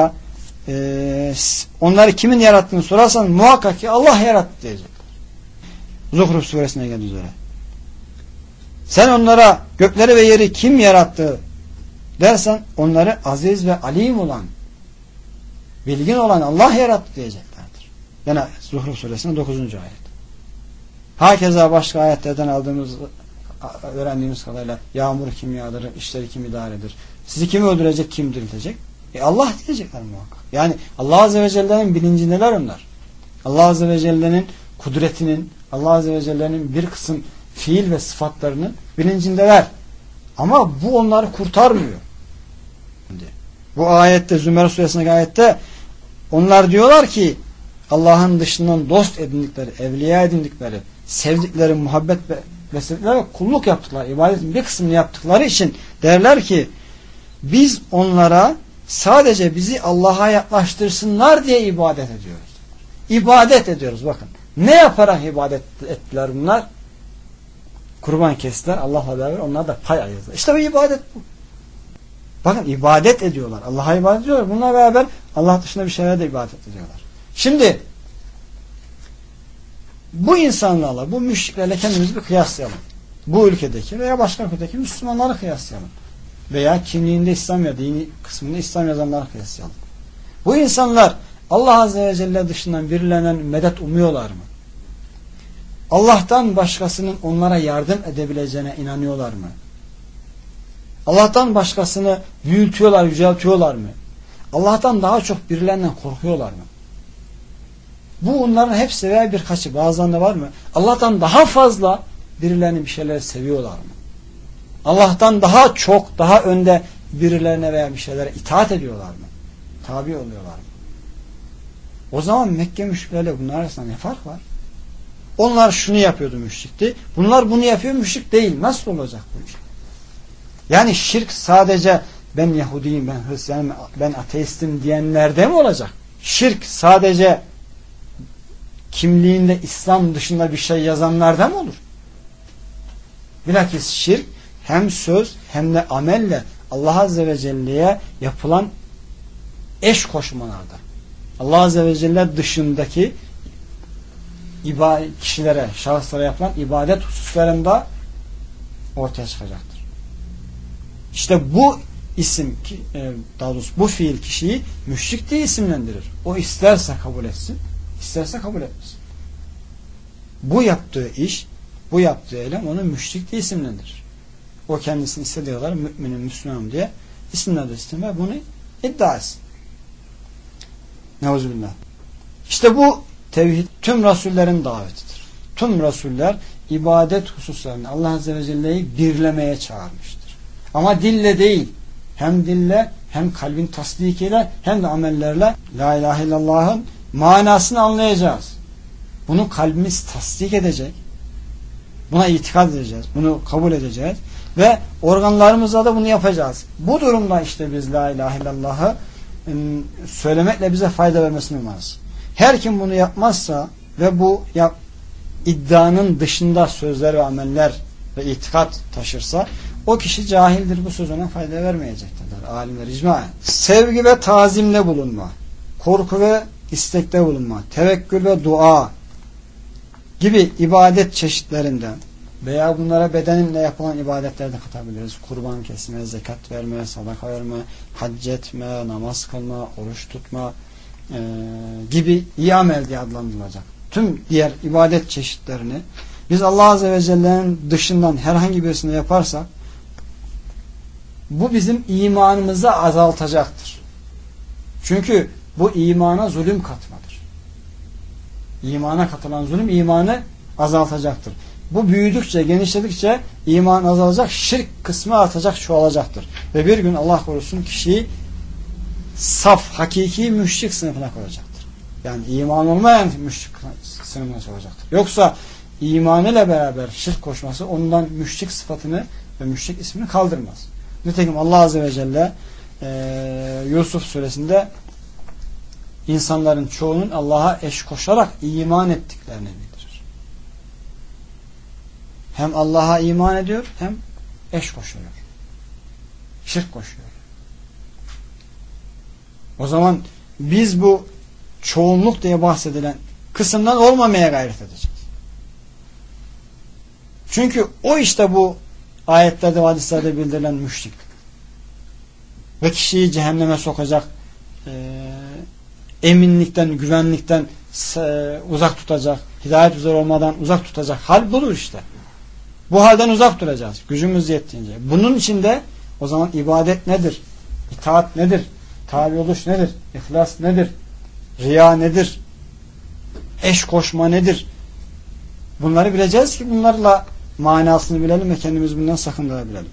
onları kimin yarattığını sorarsan muhakkak ki Allah yarattı diyecekler. Zuhruf suresine geldiği üzere. Sen onlara gökleri ve yeri kim yarattı dersen onları aziz ve alim olan, bilgin olan Allah yarattı diyeceklerdir. Yine Zuhruf suresinin 9. ayet. Hakeza başka ayetlerden öğrendiğimiz kadarıyla yağmur kim yağdırır, işleri kim idare eder, sizi kim öldürecek, kim diriltecek? Allah diyecekler muhakkak. Yani Allah Azze ve Celle'nin bilincindeler onlar. Allah Azze ve Celle'nin kudretinin, Allah Azze ve Celle'nin bir kısım fiil ve sıfatlarının bilincindeler. Ama bu onları kurtarmıyor. Bu ayette, Zümer suresindeki ayette onlar diyorlar ki Allah'ın dışından dost edindikleri, evliya edindikleri, sevdikleri, muhabbet besledikleri, kulluk yaptıkları, ibadetin bir kısmını yaptıkları için derler ki biz onlara sadece bizi Allah'a yaklaştırsınlar diye ibadet ediyoruz. İbadet ediyoruz bakın. Ne yaparak ibadet ettiler bunlar? Kurban kestiler. Allah'la beraber onlar da pay ayırdılar. İşte bu ibadet bu. Bakın ibadet ediyorlar. Allah'a ibadet ediyorlar. Bununla beraber Allah dışında bir şeylere de ibadet ediyorlar. Şimdi bu insanlarla, bu müşriklerle kendimizi bir kıyaslayalım. Bu ülkedeki veya başka ülkedeki Müslümanları kıyaslayalım. Veya kimliğinde İslam ya dini kısmında İslam yazanları kıyaslayalım. Bu insanlar Allah Azze ve Celle dışından birilerinden medet umuyorlar mı? Allah'tan başkasının onlara yardım edebileceğine inanıyorlar mı? Allah'tan başkasını büyütüyorlar, yüceltiyorlar mı? Allah'tan daha çok birilerinden korkuyorlar mı? Bu onların hepsi veya birkaçı, bazılarında var mı? Allah'tan daha fazla birilerini bir şeyler seviyorlar mı? Allah'tan daha çok, daha önde birilerine veya bir şeylere itaat ediyorlar mı? Tabi oluyorlar mı? O zaman Mekke müşrikleriyle bunlar arasında ne fark var? Onlar şunu yapıyordu, müşrikti. Bunlar bunu yapıyor, müşrik değil. Nasıl olacak bu iş? Yani şirk sadece ben Yahudiyim, ben Hristiyanım, ben ateistim diyenlerde mi olacak? Şirk sadece kimliğinde İslam dışında bir şey yazanlarda mı olur? Bilakis şirk hem söz hem de amelle Allah Azze ve Celle'ye yapılan eş koşmalarda. Allah Azze ve Celle dışındaki kişilere, şahıslara yapılan ibadet hususlarında ortaya çıkacaktır. İşte bu isim, daha doğrusu bu fiil kişiyi müşrik diye isimlendirir. O isterse kabul etsin, isterse kabul etmesin. Bu yaptığı iş, bu yaptığı eylem onu müşrik diye isimlendirir. O kendisini istediği kadar müminim, Müslümanım diye isimlendirsin ve bunu iddia etsin. Neuzubillah. İşte bu tevhid tüm Resullerin davetidir. Tüm Resuller ibadet hususlarını Allah Azze ve Celle'yi birlemeye çağırmıştır. Ama dille değil, hem dille hem kalbin tasdikiyle hem de amellerle La ilahe illallah'ın manasını anlayacağız. Bunu kalbimiz tasdik edecek. Buna itikad edeceğiz. Bunu kabul edeceğiz. Ve organlarımızla da bunu yapacağız. Bu durumda işte biz La ilahe illallah'ı söylemekle bize fayda vermesini umarız. Her kim bunu yapmazsa ve bu iddianın dışında sözler ve ameller ve itikat taşırsa o kişi cahildir. Bu söz ona fayda vermeyecektir. Alimler icmaen. Sevgi ve tazimle bulunma, korku ve istekte bulunma, tevekkül ve dua gibi ibadet çeşitlerinden veya bunlara bedeninle yapılan ibadetleri de katabiliriz. Kurban kesme, zekat verme, sadaka verme, hac etme, namaz kılma, oruç tutma gibi iyi amel diye adlandırılacak. Tüm diğer ibadet çeşitlerini biz Allah Azze ve Celle'nin dışından herhangi birisini yaparsak bu bizim imanımızı azaltacaktır. Çünkü bu imana zulüm katmadır. İmana katılan zulüm imanı azaltacaktır. Bu büyüdükçe, genişledikçe iman azalacak, şirk kısmı artacak, çoğalacaktır. Ve bir gün Allah korusun kişiyi saf, hakiki müşrik sınıfına koyacaktır. Yani iman olmayan müşrik sınıfına sokacaktır. Yoksa imanıyla beraber şirk koşması ondan müşrik sıfatını ve müşrik ismini kaldırmaz. Nitekim Allah Azze ve Celle Yusuf suresinde insanların çoğunun Allah'a eş koşarak iman ettiklerini bildirir. Hem Allah'a iman ediyor hem eş koşuyor. Şirk koşuyor. O zaman biz bu çoğunluk diye bahsedilen kısımdan olmamaya gayret edeceğiz. Çünkü o işte bu ayetlerde ve hadislerde bildirilen müşrik. ve kişiyi cehenneme sokacak eminlikten, güvenlikten uzak tutacak, hidayet üzere olmadan uzak tutacak hal budur işte. Bu halden uzak duracağız. Gücümüz yettiğince. Bunun içinde o zaman ibadet nedir? İtaat nedir? Tabi oluş nedir? İhlas nedir? Riya nedir? Eş koşma nedir? Bunları bileceğiz ki bunlarla manasını bilelim ve kendimiz bundan sakındırabilelim.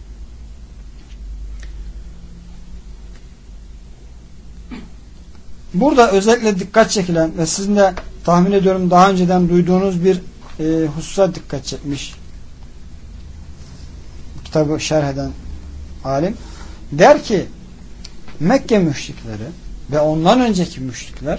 Burada özellikle dikkat çekilen ve sizin de tahmin ediyorum daha önceden duyduğunuz bir hususa dikkat çekmiş kitabı şerh eden alim. Der ki Mekke müşrikleri ve ondan önceki müşrikler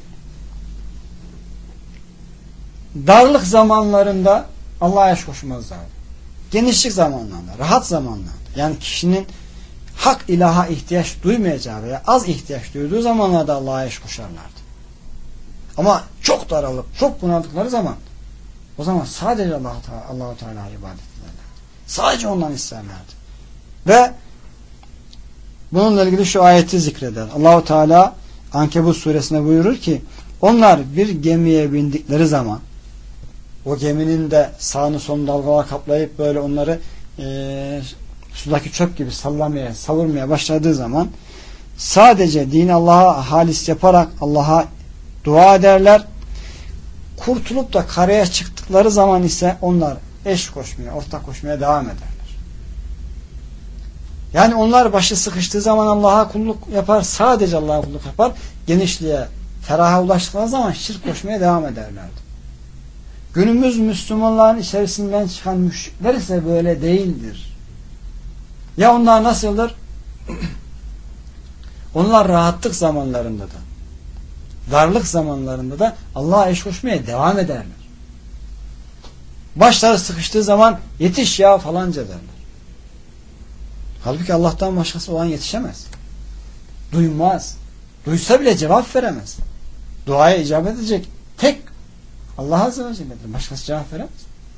darlık zamanlarında Allah'a eş koşmazlar. Genişlik zamanlarında, rahat zamanlarında, yani kişinin hak ilaha ihtiyaç duymayacağı veya az ihtiyaç duyduğu zamanlarda Allah'a eş koşarlardı. Ama çok daralıp, çok bunaldıkları zaman o zaman sadece Allah-u Teala'ya ibadet ederlerdi. Sadece ondan isterlerdi. Ve bununla ilgili şu ayeti zikreder. Allah-u Teala Ankebut suresinde buyurur ki onlar bir gemiye bindikleri zaman o geminin de sağını solunu dalgalar kaplayıp böyle onları sudaki çöp gibi sallamaya, savurmaya başladığı zaman sadece dini Allah'a halis yaparak Allah'a dua ederler. Kurtulup da karaya çıktıkları zaman ise onlar eş koşmaya, ortak koşmaya devam ederler. Yani onlar başı sıkıştığı zaman Allah'a kulluk yapar, sadece Allah'a kulluk yapar. Genişliğe, feraha ulaştıkları zaman şirk koşmaya devam ederlerdi. Günümüz Müslümanların içerisinden çıkan müşrikler ise böyle değildir. Ya onlar nasıldır? Onlar rahatlık zamanlarında da, darlık zamanlarında da Allah'a eş koşmaya devam ederler. Başları sıkıştığı zaman yetiş ya falanca derler. Halbuki Allah'tan başkası o an yetişemez. Duymaz. Duysa bile cevap veremez. Duaya icabet edecek tek Allah Azze ve Celle'dir. Başkası cevap veremez.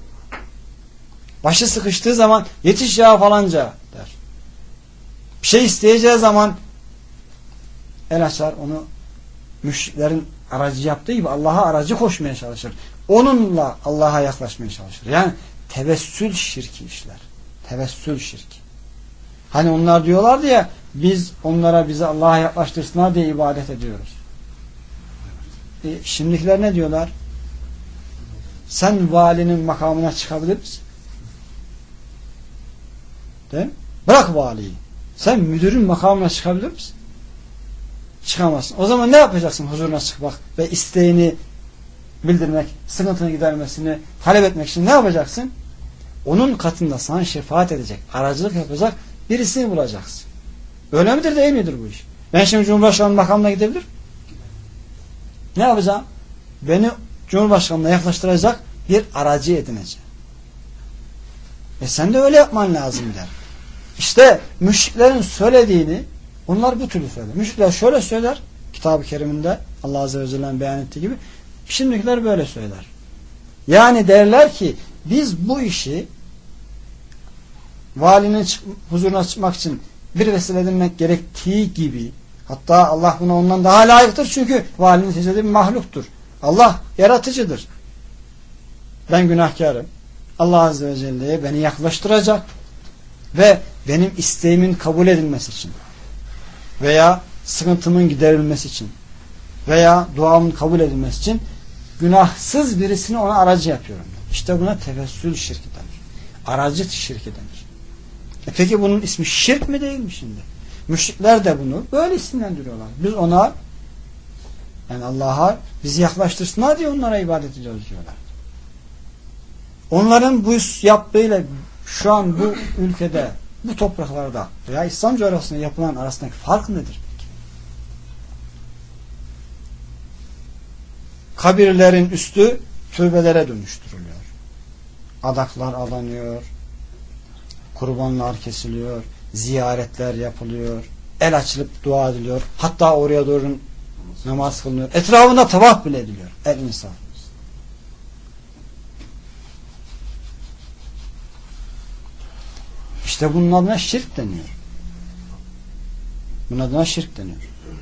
Başı sıkıştığı zaman yetiş ya falanca der. Bir şey isteyeceği zaman el açar, onu müşriklerin aracı yaptığı gibi Allah'a aracı koşmaya çalışır. Onunla Allah'a yaklaşmaya çalışır. Yani tevessül şirki işler. Tevessül şirki. Hani onlar diyorlardı ya biz onlara bizi Allah'a yaklaştırsınlar diye ibadet ediyoruz. Şimdikiler ne diyorlar? Sen valinin makamına çıkabilir misin? Değil mi? Bırak valiyi. Sen müdürün makamına çıkabilir misin? Çıkamazsın. O zaman ne yapacaksın huzuruna çıkmak ve isteğini bildirmek, sıkıntını gidermesini talep etmek için ne yapacaksın? Onun katında sana şefaat edecek, aracılık yapacak birisini bulacaksın. Öyle midir değil midir bu iş? Ben şimdi Cumhurbaşkanı makamına gidebilir miyim? Ne yapacağım? Beni Cumhurbaşkanı'na yaklaştıracak bir aracı edineceğim. Sen de öyle yapman lazım der. İşte müşriklerin söylediğini onlar bu türlü söyler. Müşrikler şöyle söyler Kitab-ı Kerim'inde Allah Azze ve Celle'nin beyan ettiği gibi. Şimdikiler böyle söyler. Yani derler ki biz bu işi valinin huzuruna çıkmak için bir vesile edinmek gerektiği gibi, hatta Allah buna ondan daha layıktır çünkü valinin neticede bir mahluktur. Allah yaratıcıdır. Ben günahkarım. Allah Azze ve Celle'ye beni yaklaştıracak ve benim isteğimin kabul edilmesi için veya sıkıntımın giderilmesi için veya duamın kabul edilmesi için günahsız birisini ona aracı yapıyorum. İşte buna tevessül şirki denir. Aracı şirki denir. Peki bunun ismi şirk mi değil mi şimdi? Müşrikler de bunu böyle isimlendiriyorlar. Biz ona yani Allah'a bizi yaklaştırsınlar diye onlara ibadet ediyoruz diyorlar. Onların bu yaptığıyla şu an bu ülkede, bu topraklarda veya İslam coğrafyasında yapılan arasındaki fark nedir peki? Kabirlerin üstü türbelere dönüştürülüyor. Adaklar adanıyor, kurbanlar kesiliyor, ziyaretler yapılıyor, el açılıp dua ediliyor. Hatta oraya doğru namaz kılınıyor. Etrafında tavaf bile ediliyor. El insan. İşte bunun adına şirk deniyor. Bunun adına şirk deniyor.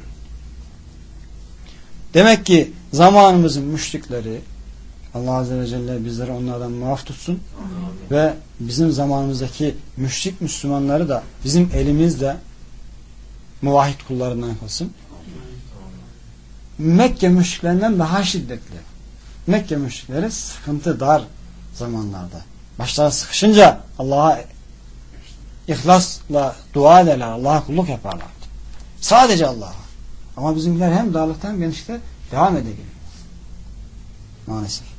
Demek ki zamanımızın müşrikleri, Allah Azze ve Celle bizleri onlardan muaf tutsun ve bizim zamanımızdaki müşrik Müslümanları da bizim elimizde muvahhid kullarından kılsın. Mekke müşriklerinden daha şiddetli. Mekke müşrikleri sıkıntı dar zamanlarda. Başları sıkışınca Allah'a ihlasla dua ederler, Allah'a kulluk yaparlardı. Sadece Allah'a. Ama bizimkiler hem darlıktan hem genişlikte devam edebiliyor. Maalesef.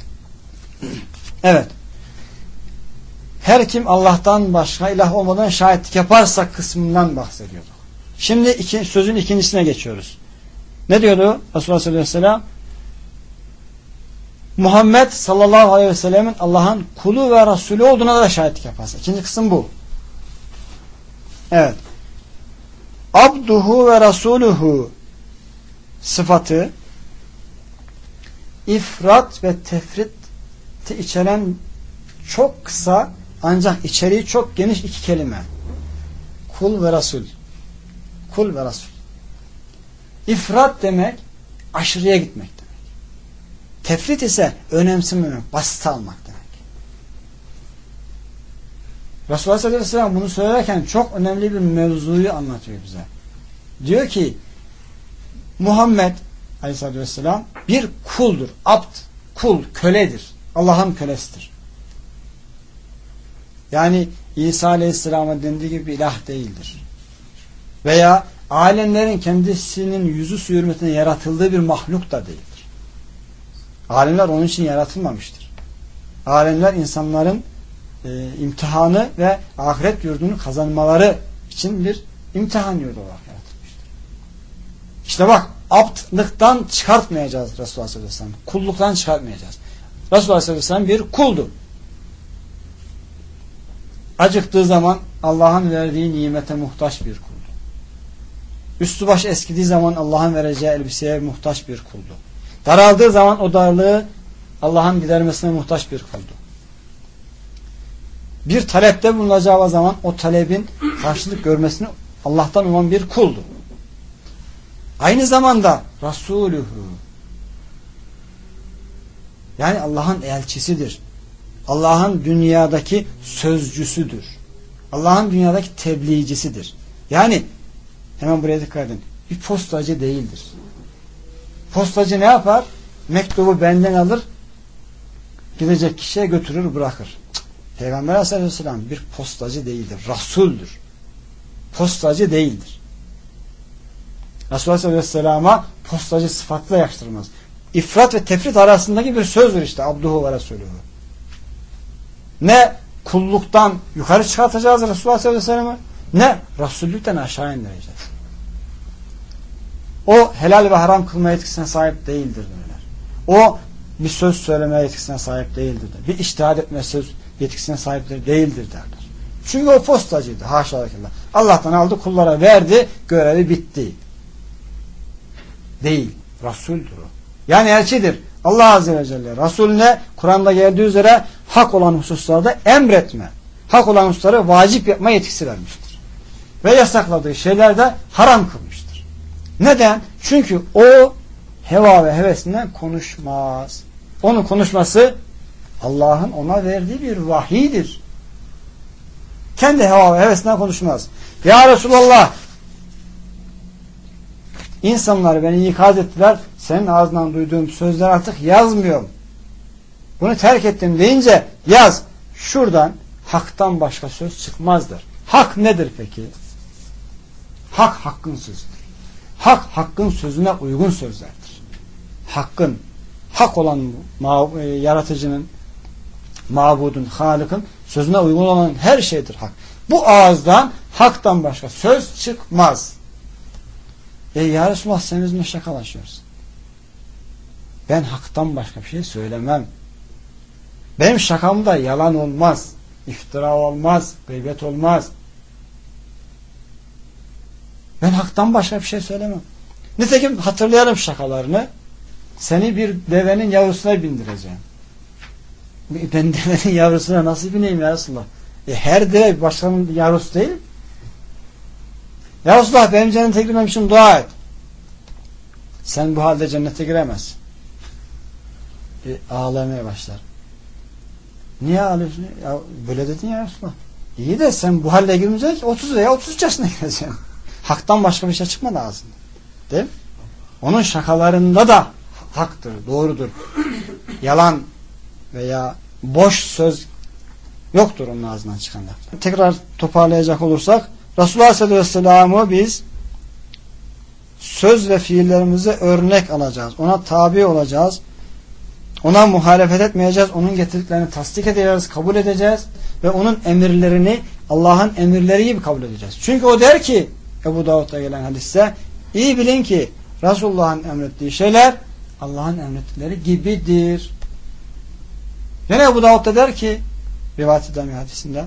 Evet. Her kim Allah'tan başka ilah olmadan şahitlik yaparsa kısmından bahsediyorduk. Şimdi sözün ikincisine geçiyoruz. Ne diyordu Resulullah sallallahu aleyhi ve sellem? Muhammed sallallahu aleyhi ve sellemin Allah'ın kulu ve Resulü olduğuna da şahitlik yaparsa. İkinci kısım bu. Evet. Abduhu ve Rasuluhu sıfatı ifrat ve tefriti içeren çok kısa ancak içeriği çok geniş iki kelime. Kul ve Resul. Kul ve Resul. İfrat demek aşırıya gitmek demek. Tefrit ise önemsememek, basit almak demek. Resulullah sallallahu aleyhi ve sellem bunu söylerken çok önemli bir mevzuyu anlatıyor bize. Diyor ki Muhammed aleyhissalatü vesselam bir kuldur. Abd, kul, köledir. Allah'ın kölesidir. Yani İsa aleyhisselama dendiği gibi bir ilah değildir. Veya alemlerin kendisinin yüzü su hürmetine yaratıldığı bir mahluk da değildir. Alemler onun için yaratılmamıştır. Alemler insanların imtihanı ve ahiret yurdunu kazanmaları için bir imtihan yurdu olarak yaratılmıştır. İşte bak, abdlıktan çıkartmayacağız Resulullah sallallahu aleyhi ve sellem. Kulluktan çıkartmayacağız. Resulullah sallallahu aleyhi ve sellem bir kuldu. Acıktığı zaman Allah'ın verdiği nimete muhtaç bir kuldu. Üstü baş eskidiği zaman Allah'ın vereceği elbiseye muhtaç bir kuldu. Daraldığı zaman o darlığı Allah'ın gidermesine muhtaç bir kuldu. Bir talepte bulunacağı zaman o talebin karşılık görmesini Allah'tan uman bir kuldu. Aynı zamanda Resuluhu, yani Allah'ın elçisidir. Allah'ın dünyadaki sözcüsüdür. Allah'ın dünyadaki tebliğcisidir. Yani hemen buraya dikkat edin. Bir postacı değildir. Postacı ne yapar? Mektubu benden alır, gidecek kişiye götürür, bırakır. Peygamber aleyhisselam bir postacı değildir. Rasuldür. Postacı değildir. Resulullah aleyhisselama postacı sıfatla yakıştırılmaz. İfrat ve tefrit arasındaki bir sözdür işte. Abduhu ve Resulühü. Ne kulluktan yukarı çıkartacağız Resulullah aleyhisselam'ı, ne Resullükten aşağı indireceğiz. O helal ve haram kılma yetkisine sahip değildir derler. O bir söz söyleme yetkisine sahip değildir der. Bir içtihad etme söz yetkisine sahip değildir derler. Çünkü o postacıydı. Haşa Allah'tan aldı, kullara verdi, görevi bitti. Değil. Resul'dür o. Yani elçidir. Allah Azze ve Celle Resulüne Kur'an'da geldiği üzere hak olan hususlarda emretme, hak olan hususları vacip yapma yetkisi vermiştir. Ve yasakladığı şeylerde haram kılmıştır. Neden? Çünkü o heva ve hevesinden konuşmaz. Onun konuşması Allah'ın ona verdiği bir vahiydir. Kendi heva ve hevesinden konuşmaz. Ya Resulallah, İnsanlar beni ikaz ettiler. Senin ağzından duyduğum sözler artık yazmıyorum. Bunu terk ettim deyince yaz. Şuradan haktan başka söz çıkmazdır. Hak nedir peki? Hak hakkın sözüdür. Hak hakkın sözüne uygun sözlerdir. Hakkın, hak olan yaratıcının, mabudun, halıkın sözüne uygun olan her şeydir hak. Bu ağızdan haktan başka söz çıkmaz. Ya Resulullah, sen bizimle şakalaşıyorsun. Ben haktan başka bir şey söylemem. Benim şakamda yalan olmaz, iftira olmaz, gıybet olmaz. Ben haktan başka bir şey söylemem. Nitekim hatırlayalım şakalarını. Seni bir devenin yavrusuna bindireceğim. Ben devenin yavrusuna nasıl bineyim ya Resulullah? Her deve başkanın yavrusu değil. Ya Resulullah benim cennete girmem için dua et. Sen bu halde cennete giremezsin. Ağlamaya başlar. Niye ağlıyorsun? Ya böyle dedin ya Resulullah. İyi de sen bu halde girmeyeceksin ki 30 veya 33 yaşına gireceksin. Haktan başka bir şey çıkmadı ağzından. Değil mi? Onun şakalarında da haktır, doğrudur. Yalan veya boş söz yoktur onun ağzından çıkan laflar. Tekrar toparlayacak olursak Resulullah sallallahu aleyhi ve sellem'i biz söz ve fiillerimize örnek alacağız. Ona tabi olacağız. Ona muhalefet etmeyeceğiz. Onun getirdiklerini tasdik edeceğiz, kabul edeceğiz. Ve onun emirlerini Allah'ın emirleri gibi kabul edeceğiz. Çünkü o der ki Ebu Davud'da gelen hadiste iyi bilin ki Resulullah'ın emrettiği şeyler Allah'ın emrettikleri gibidir. Yine Ebu Davud'da der ki rivayet edilen bir hadisinde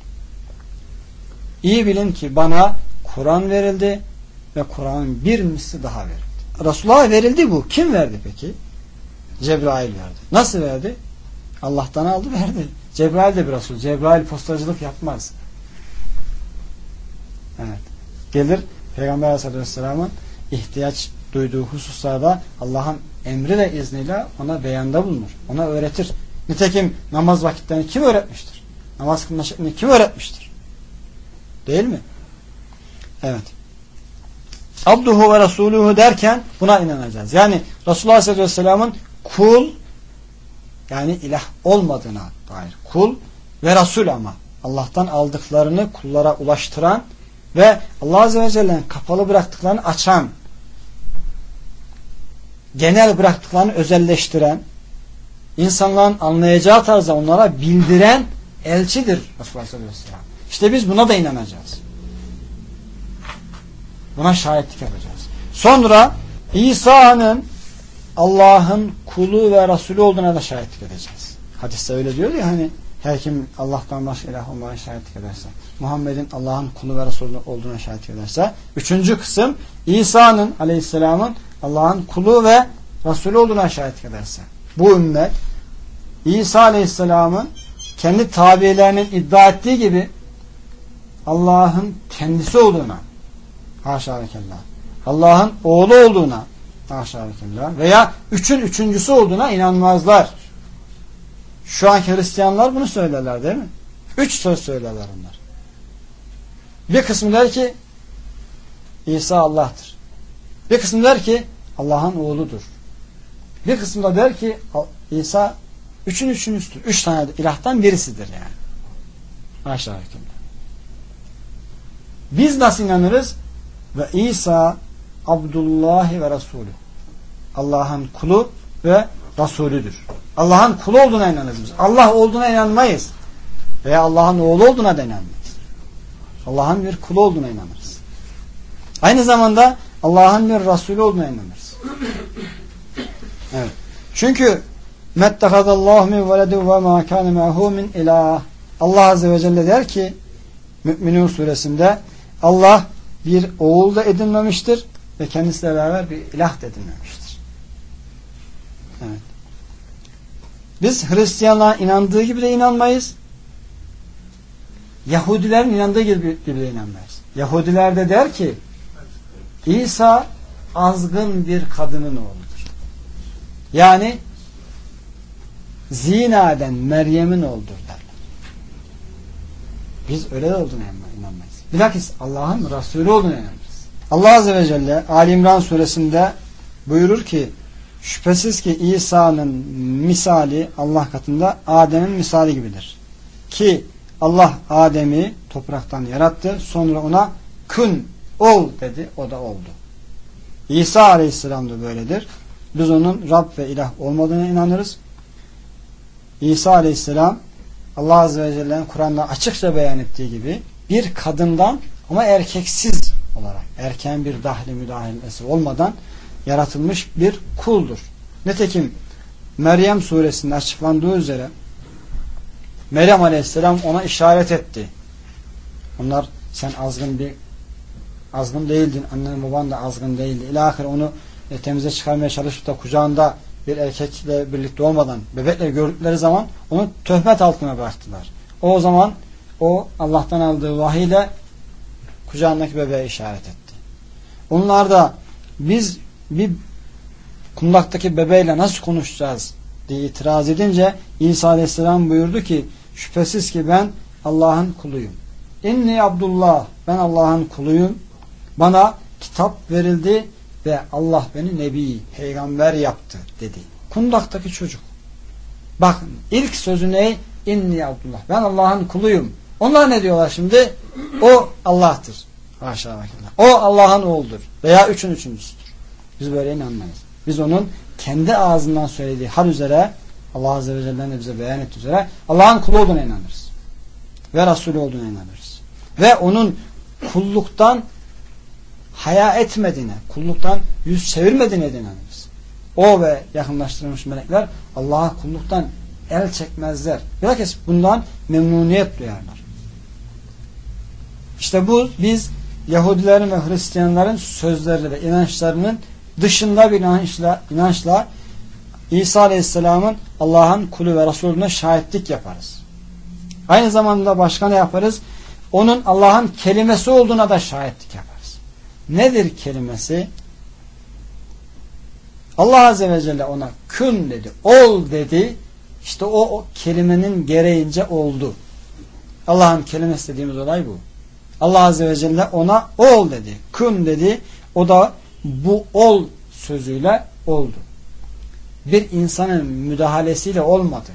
iyi bilin ki bana Kur'an verildi ve Kur'an'ın bir misli daha verildi. Resulullah'a verildi bu. Kim verdi peki? Cebrail verdi. Nasıl verdi? Allah'tan aldı verdi. Cebrail de bir Resul. Cebrail postacılık yapmaz. Evet. Gelir Peygamber Aleyhisselam'ın ihtiyaç duyduğu hususlarda Allah'ın emri ve izniyle ona beyanda bulunur. Ona öğretir. Nitekim namaz vakitlerini kim öğretmiştir? Namaz kılma şeklini kim öğretmiştir? Değil mi? Evet. Abduhu ve Resuluhu derken buna inanacağız. Yani Resulullah sallallahu aleyhi ve sellem'in kul yani ilah olmadığına dair kul ve Resul ama Allah'tan aldıklarını kullara ulaştıran ve Allah azze ve celle'nin kapalı bıraktıklarını açan, genel bıraktıklarını özelleştiren, insanların anlayacağı tarzda onlara bildiren elçidir Resulullah sallallahu aleyhi ve sellem. İşte biz buna da inanacağız. Buna şahitlik yapacağız. Sonra İsa'nın Allah'ın kulu ve Resulü olduğuna da şahitlik edeceğiz. Hadiste öyle diyor ya hani her kim Allah'tan başka ilah olmaya şahitlik ederse, Muhammed'in Allah'ın kulu ve Resulü olduğuna şahitlik ederse, üçüncü kısım İsa'nın aleyhisselamın Allah'ın kulu ve Resulü olduğuna şahitlik ederse, bu ümmet İsa aleyhisselamın kendi tabilerinin iddia ettiği gibi Allah'ın kendisi olduğuna, haşa ve kella, Allah'ın oğlu olduğuna, haşa ve kella, veya üçün üçüncüsü olduğuna inanmazlar. Şu anki Hristiyanlar bunu söylerler değil mi? Üç söz söylerler onlar. Bir kısmı der ki İsa Allah'tır. Bir kısmı der ki Allah'ın oğludur. Bir kısmı da der ki İsa üçün üçüncüsüdür. Üç tane ilahtan birisidir yani. Haşa ve kella. Biz nasıl inanırız? Ve İsa Abdullah ve Resulü. Allah'ın kulu ve Resulüdür. Allah'ın kulu olduğuna inanırız biz. Allah olduğuna inanmayız. Veya Allah'ın oğlu olduğuna da inanmayız. Allah'ın bir kulu olduğuna inanırız. Aynı zamanda Allah'ın bir Resulü olduğuna inanırız. Evet. Çünkü mettekadallahu min veledi ve ma kâne me'hu min ilah. Allah Azze ve Celle der ki Mü'minun suresinde Allah bir oğul da edinmemiştir ve kendisiyle beraber bir ilah da edinmemiştir. Evet. Biz Hristiyanlığa inandığı gibi de inanmayız. Yahudilerin inandığı gibi de inanmayız. Yahudiler de der ki İsa azgın bir kadının oğludur. Yani zina eden Meryem'in oğludur derler. Biz öyle olduğuna inanmayız. Bilakis Allah'ın Resulü olduğuna inanırız. Allah Azze ve Celle Ali İmran suresinde buyurur ki şüphesiz ki İsa'nın misali Allah katında Adem'in misali gibidir. Ki Allah Adem'i topraktan yarattı. Sonra ona kün ol dedi. O da oldu. İsa Aleyhisselam da böyledir. Biz onun Rab ve ilah olmadığına inanırız. İsa Aleyhisselam Allah Azze ve Celle'nin Kur'an'da açıkça beyan ettiği gibi bir kadından ama erkeksiz olarak erken bir dahli müdahalesi olmadan yaratılmış bir kuldur. Nitekim Meryem suresinde açıklandığı üzere Meryem Aleyhisselam ona işaret etti. Onlar sen azgın değildin. Annen baban da azgın değildi. İlahir onu temize çıkarmaya çalışıp da kucağında bir erkekle birlikte olmadan bebekle gördükleri zaman onu töhmet altına bıraktılar. O zaman o Allah'tan aldığı vahiyle kucağındaki bebeğe işaret etti. Onlar da biz bir kundaktaki bebeğle nasıl konuşacağız diye itiraz edince İsa Aleyhisselam buyurdu ki şüphesiz ki ben Allah'ın kuluyum. İnni Abdullah, ben Allah'ın kuluyum. Bana kitap verildi ve Allah beni nebi, peygamber yaptı dedi. Kundaktaki çocuk. Bakın ilk sözü ne? İnni Abdullah, ben Allah'ın kuluyum. Onlar ne diyorlar şimdi? O Allah'tır. Haşa ve kella. O Allah'ın oğludur. Veya üçün üçüncüsüdür. Biz böyle inanmayız. Biz onun kendi ağzından söylediği hal üzere, Allah Azze ve Celle'nin de bize beyan ettiği üzere Allah'ın kulu olduğuna inanırız. Ve Resulü olduğuna inanırız. Ve onun kulluktan haya etmediğine, kulluktan yüz çevirmediğine inanırız. O ve yakınlaştırılmış melekler Allah'a kulluktan el çekmezler. Bilakis bundan memnuniyet duyarlar. İşte bu biz Yahudilerin ve Hristiyanların sözleriyle ve inançlarının dışında bir inançla İsa Aleyhisselam'ın Allah'ın kulu ve Resulüne şahitlik yaparız. Aynı zamanda başka ne yaparız? Onun Allah'ın kelimesi olduğuna da şahitlik yaparız. Nedir kelimesi? Allah Azze ve Celle ona kün dedi, ol dedi. İşte o kelimenin gereğince oldu. Allah'ın kelimesi dediğimiz olay bu. Allah Azze ve Celle ona ol dedi, kün dedi. O da bu ol sözüyle oldu. Bir insanın müdahalesiyle olmadı.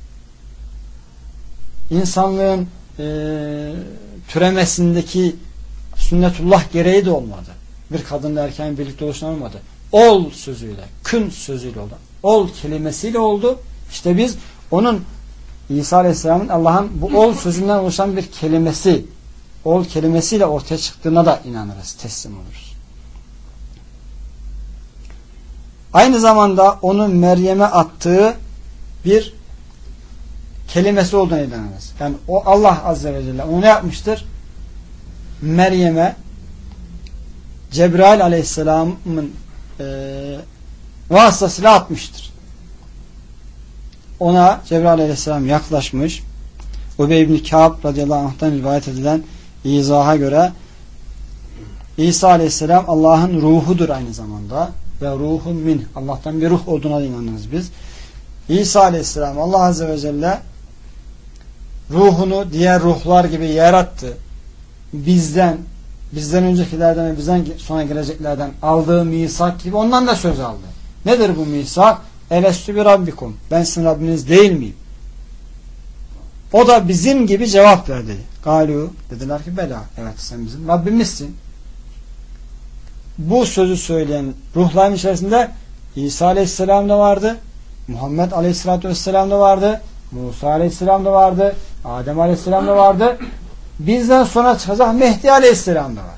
İnsanlığın türemesindeki sünnetullah gereği de olmadı. Bir kadınla erkeğin birlikte oluşan olmadı. Ol sözüyle, kün sözüyle oldu. Ol kelimesiyle oldu. İşte biz onun İsa Aleyhisselam'ın Allah'ın bu ol sözünden oluşan bir kelimesi, ol kelimesiyle ortaya çıktığına da inanırız, teslim oluruz. Aynı zamanda onun Meryem'e attığı bir kelimesi olduğuna inanırız. Yani o Allah Azze ve Celle onu ne yapmıştır? Meryem'e Cebrail Aleyhisselam'ın vasıtasıyla atmıştır. Ona Cebrail Aleyhisselam yaklaşmış. Ubey ibn Kâb radıyallahu anh'tan rivayet edilen izaha göre İsa Aleyhisselam Allah'ın ruhudur aynı zamanda ve ruhun min, Allah'tan bir ruh olduğuna inanırız biz. İsa Aleyhisselam Allah Azze ve Celle ruhunu diğer ruhlar gibi yarattı. Bizden öncekilerden ve bizden sonra geleceklerden aldığı misak gibi ondan da söz aldı. Nedir bu misak? Elestü bi rabbikum. Ben sizin Rabbiniz değil miyim? O da bizim gibi cevap verdi. Galu, dediler ki bela. Evet, sen bizim Rabbimizsin. Bu sözü söyleyen ruhların içerisinde İsa Aleyhisselam da vardı. Muhammed Aleyhisselatü Vesselam da vardı. Musa Aleyhisselam da vardı. Adem Aleyhisselam da vardı. Bizden sonra çıkacak Mehdi Aleyhisselam da var.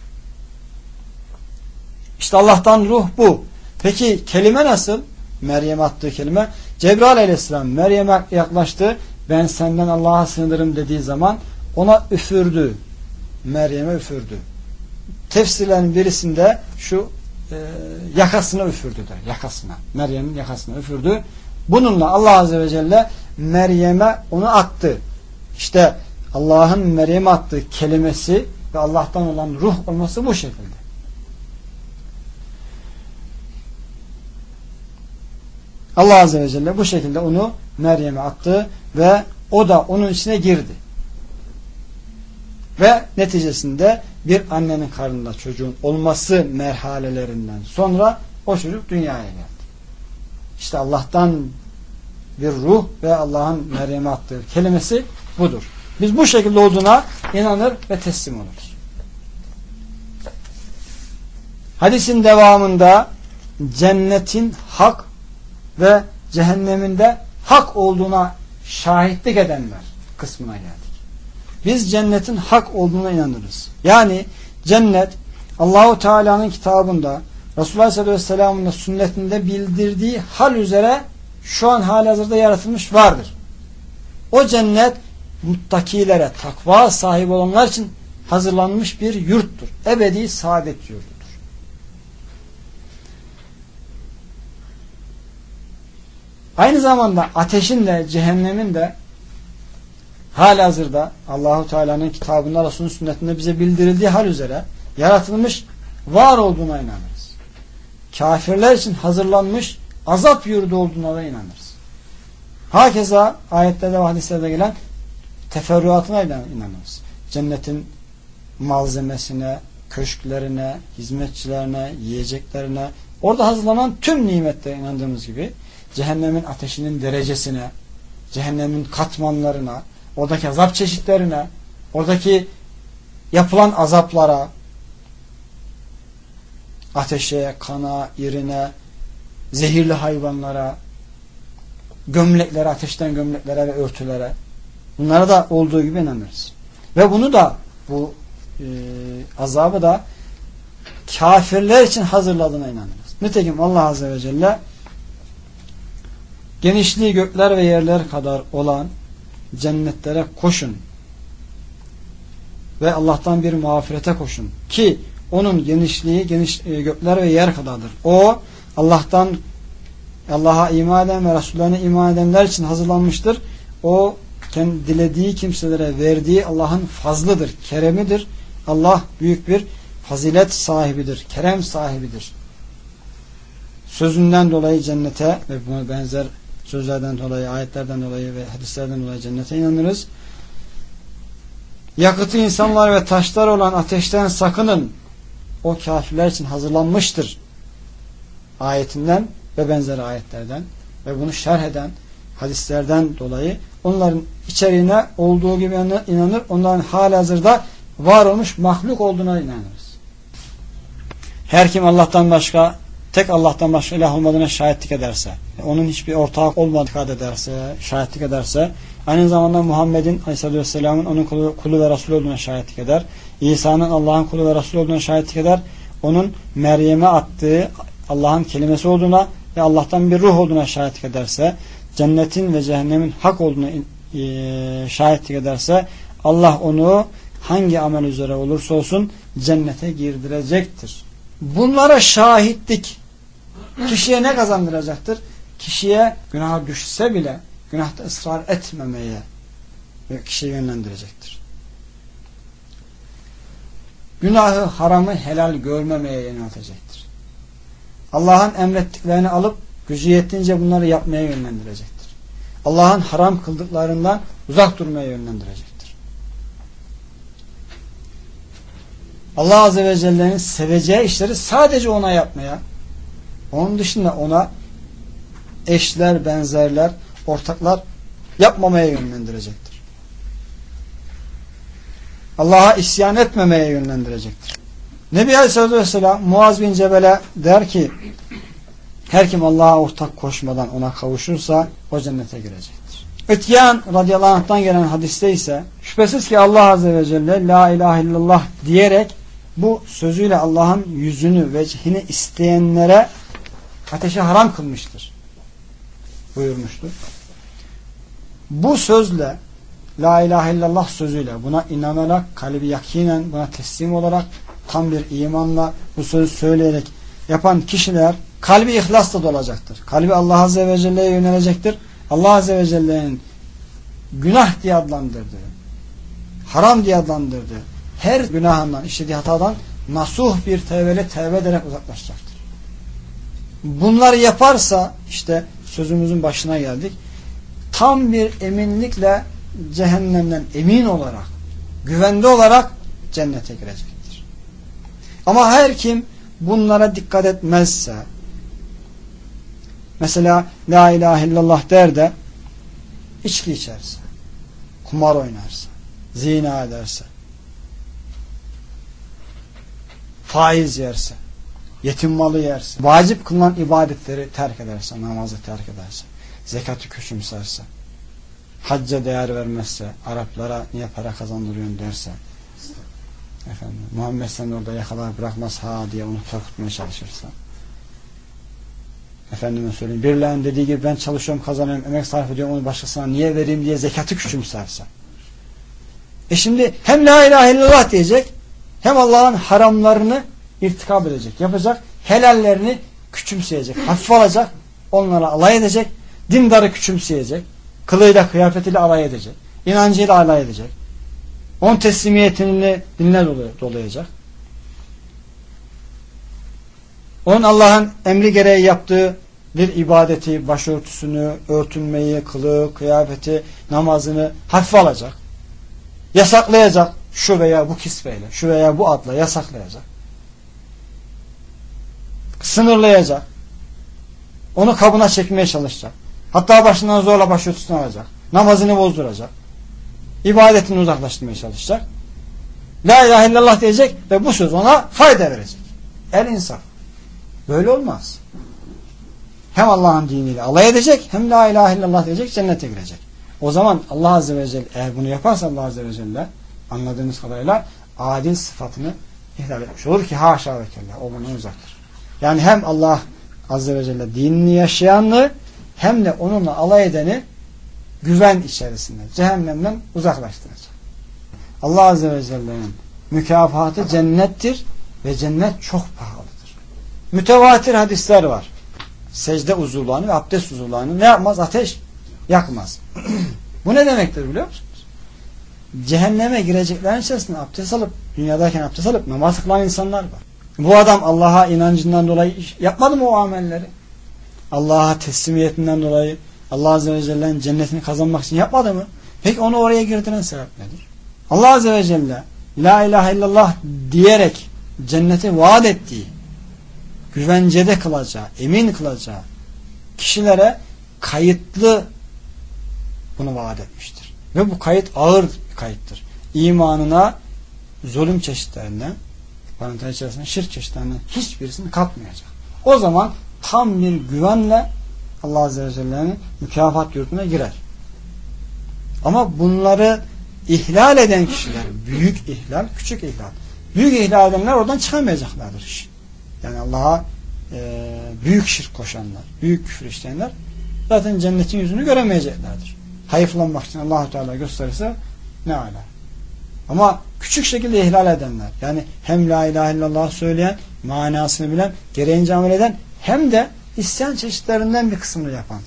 İşte Allah'tan ruh bu. Peki kelime nasıl? Meryem'e attığı kelime. Cebrail Aleyhisselam Meryem'e yaklaştı. Ben senden Allah'a sığınırım dediği zaman ona üfürdü. Meryem'e üfürdü. Tefsirlerin birisinde şu yakasına üfürdü der. Yakasına. Meryem'in yakasına üfürdü. Bununla Allah Azze ve Celle Meryem'e onu attı. İşte Allah'ın Meryem'e attığı kelimesi ve Allah'tan olan ruh olması bu şekilde. Allah Azze ve Celle bu şekilde onu Meryem'e attı ve o da onun içine girdi. Ve neticesinde bir annenin karnında çocuğun olması merhalelerinden sonra o çocuk dünyaya geldi. İşte Allah'tan bir ruh ve Allah'ın Meryem'e attığı kelimesi budur. Biz bu şekilde olduğuna inanır ve teslim oluruz. Hadisin devamında cennetin hak ve cehennemin de hak olduğuna şahitlik edenler kısmına geldik. Biz cennetin hak olduğuna inanırız. Yani cennet Allahu Teala'nın kitabında Resulullah sallallahu aleyhi ve sellem'in sünnetinde bildirdiği hal üzere şu an halihazırda yaratılmış vardır. O cennet muttakilere, takva sahibi olanlar için hazırlanmış bir yurttur. Ebedi saadet yurdudur. Aynı zamanda ateşin de cehennemin de halihazırda Allahu Teala'nın kitabında, Resulünün sünnetinde bize bildirildiği hal üzere yaratılmış, var olduğuna inanırız. Kafirler için hazırlanmış azap yurdu olduğuna da inanırız. Hakeza ayetlerde ve hadislerde gelen teferruatına inanırız. Cennetin malzemesine, köşklerine, hizmetçilerine, yiyeceklerine, orada hazırlanan tüm nimetlere inandığımız gibi cehennemin ateşinin derecesine, cehennemin katmanlarına, oradaki azap çeşitlerine, oradaki yapılan azaplara, ateşe, kana, irine, zehirli hayvanlara, gömleklere, ateşten gömleklere ve örtülere, bunlara da olduğu gibi inanırız. Ve bunu da, bu azabı da kafirler için hazırladığına inanırız. Nitekim Allah Azze ve Celle genişliği gökler ve yerler kadar olan cennetlere koşun ve Allah'tan bir mağfirete koşun ki onun genişliği gökler ve yer kadardır. O Allah'a iman eden ve Resullerine iman edenler için hazırlanmıştır. O kendi dilediği kimselere verdiği Allah'ın fazlıdır, keremidir. Allah büyük bir fazilet sahibidir, kerem sahibidir. Sözünden dolayı cennete ve buna benzer sözlerden dolayı, ayetlerden dolayı ve hadislerden dolayı cennete inanırız. Yakıtı insanlar ve taşlar olan ateşten sakının. O kafirler için hazırlanmıştır. Ayetinden ve benzer ayetlerden ve bunu şerh eden hadislerden dolayı onların içeriğine olduğu gibi inanır. Onların halihazırda var olmuş mahluk olduğuna inanırız. Her kim tek Allah'tan başka ilah olmadığına şahitlik ederse, onun hiçbir ortağı olmadığına ederse, şahitlik ederse, aynı zamanda Muhammed'in Aleyhisselatü Vesselam'ın onun kulu ve Resulü olduğuna şahitlik eder. İsa'nın Allah'ın kulu ve Resulü olduğuna şahitlik eder. Onun Meryem'e attığı Allah'ın kelimesi olduğuna ve Allah'tan bir ruh olduğuna şahitlik ederse, cennetin ve cehennemin hak olduğuna şahitlik ederse, Allah onu hangi amel üzere olursa olsun cennete girdirecektir. Bunlara şahitlik kişiye ne kazandıracaktır? Kişiye günaha düşse bile günahta ısrar etmemeye kişiyi yönlendirecektir. Günahı, haramı helal görmemeye yöneltecektir. Allah'ın emrettiklerini alıp gücü yettiğince bunları yapmaya yönlendirecektir. Allah'ın haram kıldıklarından uzak durmaya yönlendirecektir. Allah Azze ve Celle'nin seveceği işleri sadece ona yapmaya, onun dışında ona eşler, benzerler, ortaklar yapmamaya yönlendirecektir. Allah'a isyan etmemeye yönlendirecektir. Nebi Aleyhisselatü Vesselam Muaz bin Cebel'e der ki, her kim Allah'a ortak koşmadan ona kavuşursa o cennete girecektir. İtyan radıyallahu anh'tan gelen hadiste ise şüphesiz ki Allah Azze ve Celle la ilahe illallah diyerek bu sözüyle Allah'ın yüzünü, vecihini isteyenlere ateşe haram kılmıştır buyurmuştur. Bu sözle, la ilahe illallah sözüyle, buna inanarak, kalbi yakinen buna teslim olarak, tam bir imanla bu sözü söyleyerek yapan kişiler kalbi ihlasla dolacaktır. Kalbi Allah Azze ve Celle'ye yönelecektir. Allah Azze ve Celle'nin günah diye adlandırdığı, haram diye adlandırdığı her günahından, işlediği hatadan nasuh bir tevbeyle tevbe ederek uzaklaşacaktır. Bunları yaparsa işte sözümüzün başına geldik. Tam bir eminlikle cehennemden emin olarak, güvende olarak cennete girecektir. Ama her kim bunlara dikkat etmezse, mesela la ilahe illallah der de içki içerse, kumar oynarsa, zina ederse, faiz yerse, yetim malı yerse, vacip kılınan ibadetleri terk ederse, namazı terk ederse, zekatı küçümserse, hacca değer vermezse, Araplara niye para kazandırıyorsun derse, efendim, Muhammed sen orada yakalar bırakmaz ha diye onu korkutmaya çalışırsa, efendime söyleyeyim, birilerinin dediği gibi ben çalışıyorum, kazanıyorum, emek sarf ediyorum, onu başkasına niye vereyim diye zekatı küçümserse. Şimdi hem la ilahe illallah diyecek, hem Allah'ın haramlarını irtikab edecek, yapacak, helallerini küçümseyecek, hafif alacak, onlara alay edecek, dindarı küçümseyecek, kılığıyla, kıyafetiyle alay edecek. inancıyla alay edecek. Onun teslimiyetini dinle dolayacak. Onun Allah'ın emri gereği yaptığı bir ibadeti, başörtüsünü, örtünmeyi, kılığı, kıyafeti, namazını hafife alacak. Yasaklayacak. Şu veya bu kisveyle, şu veya bu adla yasaklayacak. Sınırlayacak. Onu kabına çekmeye çalışacak. Hatta başından zorla başörtüsünü alacak. Namazını bozduracak. İbadetini uzaklaştırmaya çalışacak. La ilahe illallah diyecek ve bu söz ona fayda verecek. El insaf. Böyle olmaz. Hem Allah'ın diniyle alay edecek, hem la ilahe illallah diyecek, cennete girecek. O zaman Allah Azze ve Celle eğer bunu yaparsa Allah Azze ve Celle anladığımız kadarıyla adil sıfatını ihlal etmiş olur ki haşa ve kella. O bundan uzaktır. Yani hem Allah Azze ve Celle dinini yaşayanı hem de onunla alay edeni güven içerisinde cehennemden uzaklaştıracak. Allah Azze ve Celle'nin mükafatı cennettir ve cennet çok pahalıdır. Mütevatir hadisler var. Secde uzuvlarını ve abdest uzuvlarını ne yapmaz? Ateş yakmaz. Bu ne demektir biliyor musunuz? Cehenneme gireceklerin içerisinde abdest alıp, dünyadayken abdest alıp namaz kılan insanlar var. Bu adam Allah'a inancından dolayı yapmadı mı o amelleri? Allah'a teslimiyetinden dolayı Allah Azze ve Celle'nin cennetini kazanmak için yapmadı mı? Peki onu oraya girdiren sebep nedir? Allah Azze ve Celle La ilahe illallah diyerek cenneti vaat ettiği, güvencede kılacağı, emin kılacağı kişilere kayıtlı bunu vaat etmiştir. Ve bu kayıt ağır bir kayıttır. İmanına zulüm çeşitlerinden, parantez içerisinde şirk çeşitlerinden hiçbirisini katmayacak. O zaman tam bir güvenle Allah Azze ve Celle'nin mükafat yurduna girer. Ama bunları ihlal eden kişiler, büyük ihlal, küçük ihlal. Büyük ihlal edenler oradan çıkamayacaklardır. Yani Allah'a büyük şirk koşanlar, büyük küfür işleyenler zaten cennetin yüzünü göremeyeceklerdir. Hayıflanmak için Allah-u Teala gösterirse ne ala. Ama küçük şekilde ihlal edenler, yani hem la ilahe illallah söyleyen, manasını bilen, gereğince amel eden, hem de isyan çeşitlerinden bir kısmını yapan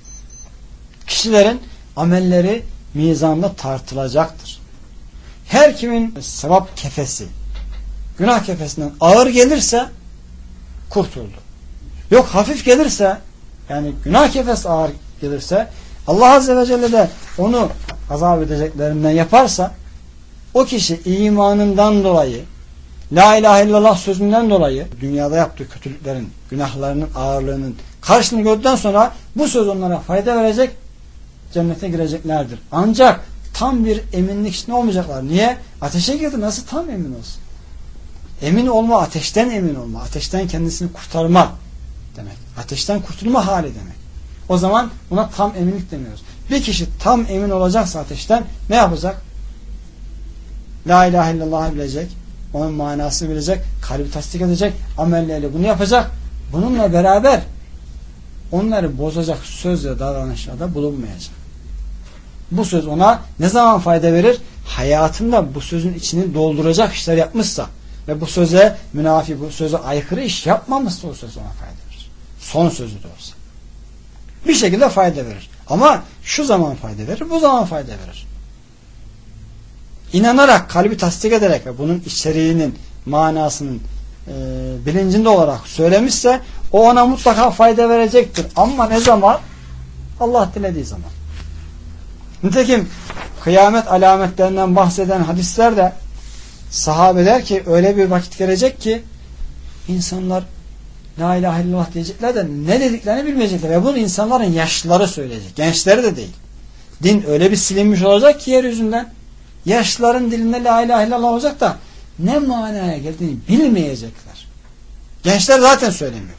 kişilerin amelleri mizanda tartılacaktır. Her kimin sevap kefesi günah kefesinden ağır gelirse kurtuldu. Yok hafif gelirse, yani günah kefesi ağır gelirse, Allah Azze ve Celle de onu azap edeceklerinden yaparsa, o kişi imanından dolayı, la ilahe illallah sözünden dolayı dünyada yaptığı kötülüklerin, günahlarının ağırlığının karşılığını gördükten sonra bu söz onlara fayda verecek, cennete gireceklerdir. Ancak tam bir eminlik içinde olmayacaklar. Niye? Ateşe girdi. Nasıl tam emin olsun? Emin olma, ateşten emin olma. Ateşten kendisini kurtarma demek. Ateşten kurtulma hali demek. O zaman buna tam eminlik demiyoruz. Bir kişi tam emin olacaksa ateşten ne yapacak? La ilahe illallah bilecek, onun manasını bilecek, kalbi tasdik edecek, amelleriyle bunu yapacak. Bununla beraber onları bozacak söz ve davranışlarda bulunmayacak. Bu söz ona ne zaman fayda verir? Hayatında bu sözün içini dolduracak işler yapmışsa ve bu söze münafi, bu söze aykırı iş yapmamışsa o söz ona fayda verir. Son sözü de olsa. Bir şekilde fayda verir. Ama şu zaman fayda verir, bu zaman fayda verir. İnanarak, kalbi tasdik ederek ve bunun içeriğinin, manasının bilincinde olarak söylemişse o ona mutlaka fayda verecektir. Ama ne zaman? Allah dilediği zaman. Nitekim kıyamet alametlerinden bahseden hadislerde sahabe der ki öyle bir vakit gelecek ki insanlar la ilahe illallah diyecekler de ne dediklerini bilmeyecekler. Ve bunu insanların yaşlıları söyleyecek. Gençleri de değil. Din öyle bir silinmiş olacak ki yeryüzünden yaşlıların dilinde la ilahe illallah olacak da ne manaya geldiğini bilmeyecekler. Gençler zaten söylemiyor.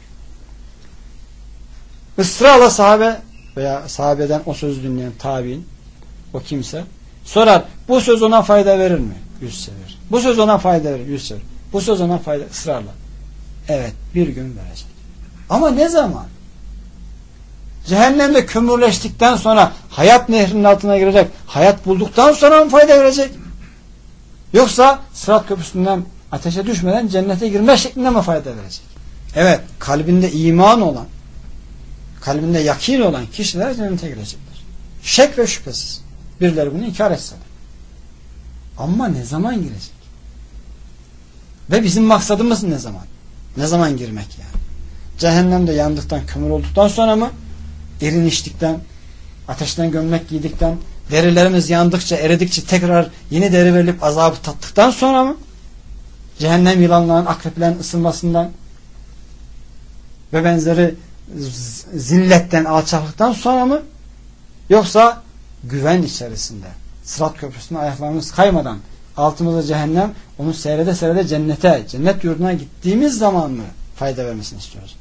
Israrla sahabe veya sahabeden o sözü dinleyen tabiin, o kimse sorar, bu söz ona fayda verir mi? 100 sever. Bu söz ona fayda verir, 100 sever. Bu söz ona fayda, ısrarla. Evet, bir gün verecek. Ama ne zaman? Cehennemde kömürleştikten sonra hayat nehrinin altına girecek, hayat bulduktan sonra mı fayda verecek? Yoksa Sırat Köprüsü'nden ateşe düşmeden cennete girme şeklinde mi fayda verecek? Evet, kalbinde iman olan, kalbinde yakin olan kişiler cennete girecekler. Şek ve şüphesiz. Birileri bunu inkar etse. Ama ne zaman girecek? Ve bizim maksadımız ne zaman? Ne zaman girmek yani? Cehennemde yandıktan, kömür olduktan sonra mı? Eriniştikten, ateşten gömlek giydikten, derilerimiz yandıkça, eridikçe tekrar yeni deri verilip azabı tattıktan sonra mı? Cehennem yılanların, akreplerin ısınmasından ve benzeri zilletten, alçaklıktan sonra mı? Yoksa güven içerisinde, Sırat Köprüsü'nde ayaklarımız kaymadan, altımızda cehennem, onu seyrede seyrede cennete, cennet yurduna gittiğimiz zaman mı fayda vermesini istiyoruz?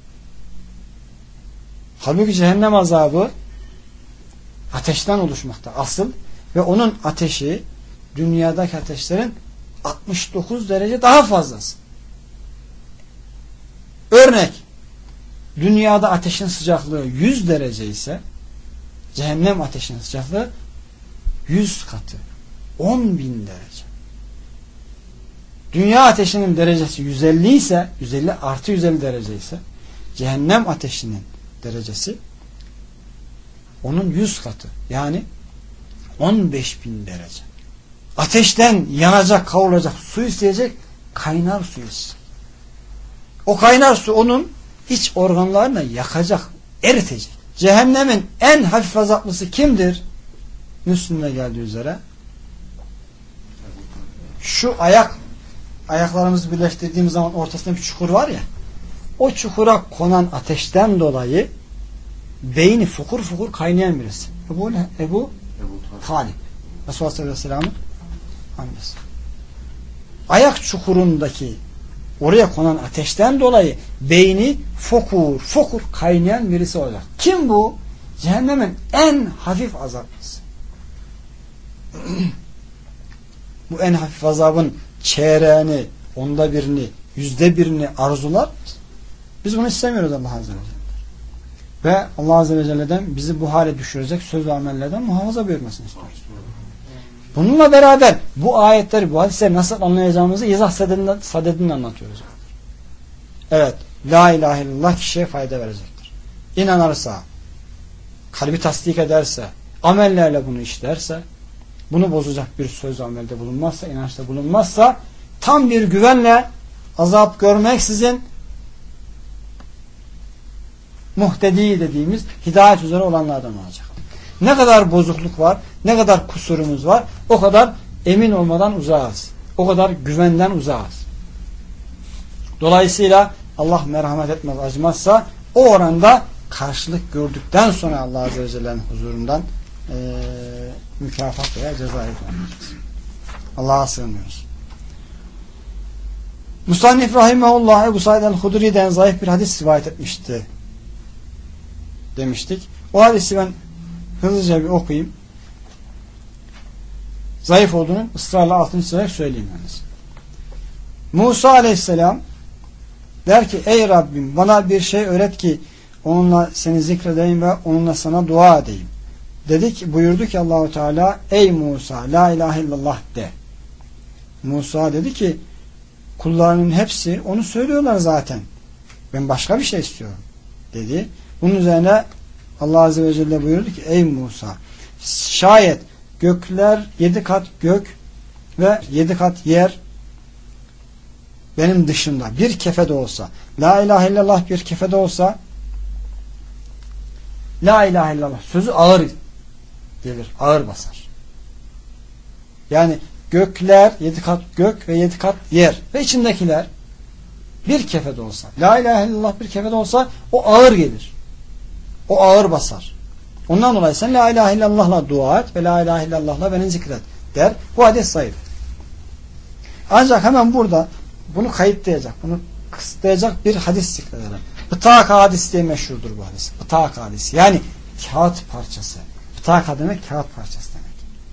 Halbuki cehennem azabı ateşten oluşmakta asıl ve onun ateşi dünyadaki ateşlerin 69 derece daha fazlası. Örnek, dünyada ateşin sıcaklığı 100 derece ise cehennem ateşinin sıcaklığı 100 katı. 10.000 derece. Dünya ateşinin derecesi 150 ise, 150 artı 150 derece ise cehennem ateşinin derecesi onun 100 katı. Yani 15.000 derece. Ateşten yanacak, kavrulacak, su isteyecek, kaynar su isteyecek. O kaynar su onun iç organlarını yakacak, eritecek. Cehennemin en hafif azaplısı kimdir? Müslüm'de geldiği üzere şu ayaklarımızı birleştirdiğimiz zaman ortasında bir çukur var ya, o çukura konan ateşten dolayı beyni fukur fukur kaynayan birisi. Ebu Talib. Resulullah sallallahu aleyhi ve sellem'in annesi. Ayak çukurundaki oraya konan ateşten dolayı beyni fokur fokur kaynayan birisi olacak. Kim bu? Cehennemin en hafif azaplısı. Bu en hafif azabın çeyreğini, onda birini, yüzde birini arzular. Biz bunu istemiyoruz Allah Azze ve Celle. Ve Allah Azze ve Celle'den bizi bu hale düşürecek söz ve amellerden muhafaza buyurmasını istiyoruz. Bununla beraber bu ayetleri, bu hadisleri nasıl anlayacağımızı izah sadedinle anlatıyoruz. Evet, la ilahe illallah kişiye fayda verecektir. İnanırsa, kalbi tasdik ederse, amellerle bunu işlerse, bunu bozacak bir söz amelde bulunmazsa, inançta bulunmazsa, tam bir güvenle azap görmeksizin muhtedi dediğimiz hidayet üzere olanlardan olacak. Ne kadar bozukluk var, ne kadar kusurumuz var, o kadar emin olmadan uzağız. O kadar güvenden uzağız. Dolayısıyla Allah merhamet etmez, acımazsa o oranda karşılık gördükten sonra Allah Azze ve Celle'nin huzurundan mükafat veya ceza edilmeyeceğiz. Allah'a sığınıyoruz. Musannif rahimehullah Ebu Said el-Hudri'den zayıf bir hadis rivayet etmişti demiştik. O hadisi ben hızlıca bir okuyayım. Zayıf olduğunu ısrarla altını çizerek söyleyeyim yalnız. Musa aleyhisselam der ki ey Rabbim bana bir şey öğret ki onunla seni zikredeyim ve onunla sana dua edeyim. Buyurdu ki Allahu Teala ey Musa la ilahe illallah de. Musa dedi ki kullarının hepsi onu söylüyorlar zaten. Ben başka bir şey istiyorum dedi. Bunun üzerine Allah Azze ve Celle buyurdu ki ey Musa şayet gökler 7 kat gök ve 7 kat yer benim dışımda bir kefede olsa, la ilahe illallah bir kefede olsa, la ilahe illallah sözü ağır gelir, ağır basar. Yani gökler 7 kat gök ve 7 kat yer ve içindekiler bir kefede olsa, la ilahe illallah bir kefede olsa o ağır gelir. O ağır basar. Ondan dolayı sen la ilahe illallah'la dua et ve la ilahe illallah'la beni zikret der. Bu hadis zayıf. Ancak hemen burada bunu kayıtlayacak, bunu kısıtlayacak bir hadis zikredelim. Bıtak hadis diye meşhurdur bu hadis. Bıtak hadis. Yani kağıt parçası. Bıtak demek kağıt parçası demek.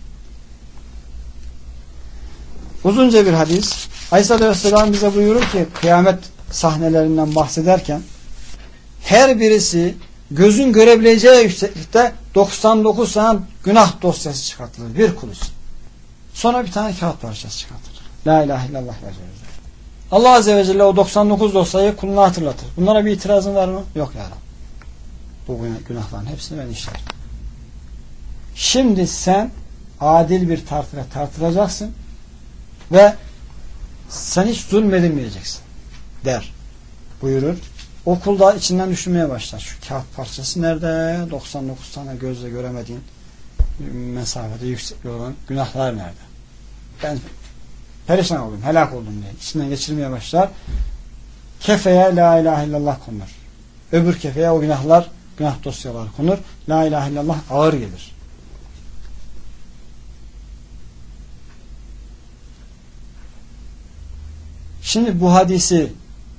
Uzunca bir hadis. Aleyhisselatü Vesselam bize buyurur ki kıyamet sahnelerinden bahsederken her birisi gözün görebileceği yükseklikte 99 tane günah dosyası çıkartılır. Bir kul için. Sonra bir tane kağıt parçası çıkartılır. La ilahe illallah yazıyor. Allah Azze ve Celle o 99 dosyayı kuluna hatırlatır. Bunlara bir itirazın var mı? Yok ya Rabbi. Bu günahların hepsini ben işlerim. Şimdi sen adil bir tartıya tartılacaksın ve sen hiç zulmedilmeyeceksin der buyurur. Okulda içinden düşünmeye başlar. Şu kağıt parçası nerede? 99 tane gözle göremediğin mesafede yüksek olan günahlar nerede? Ben perişan oldum, helak oldum diye içinden geçirmeye başlar. Kefeye la ilahe illallah konur. Öbür kefeye o günah dosyaları konur. La ilahe illallah ağır gelir. Şimdi bu hadisi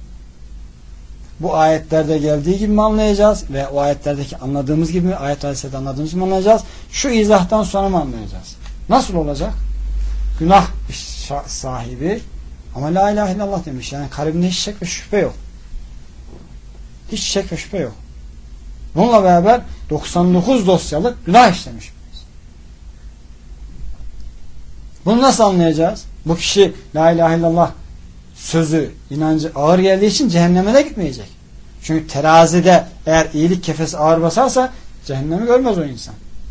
bu ayetlerde geldiği gibi mi anlayacağız ve o ayetlerdeki anladığımız gibi mi, ayet hadislerde anladığımız gibi mi anlayacağız? Şu izahtan sonra mı anlayacağız? Nasıl olacak? Günah sahibi ama la ilahe illallah demiş. Yani kalbinde hiç şek ve şüphe yok. Hiç şek ve şüphe yok. Bununla beraber 99 dosyalık günah işlemiş. Bunu nasıl anlayacağız? Bu kişi la ilahe illallah sözü, inancı ağır geldiği için cehenneme de gitmeyecek. Çünkü terazide eğer iyilik kefesi ağır basarsa cehennemi görmez o insan.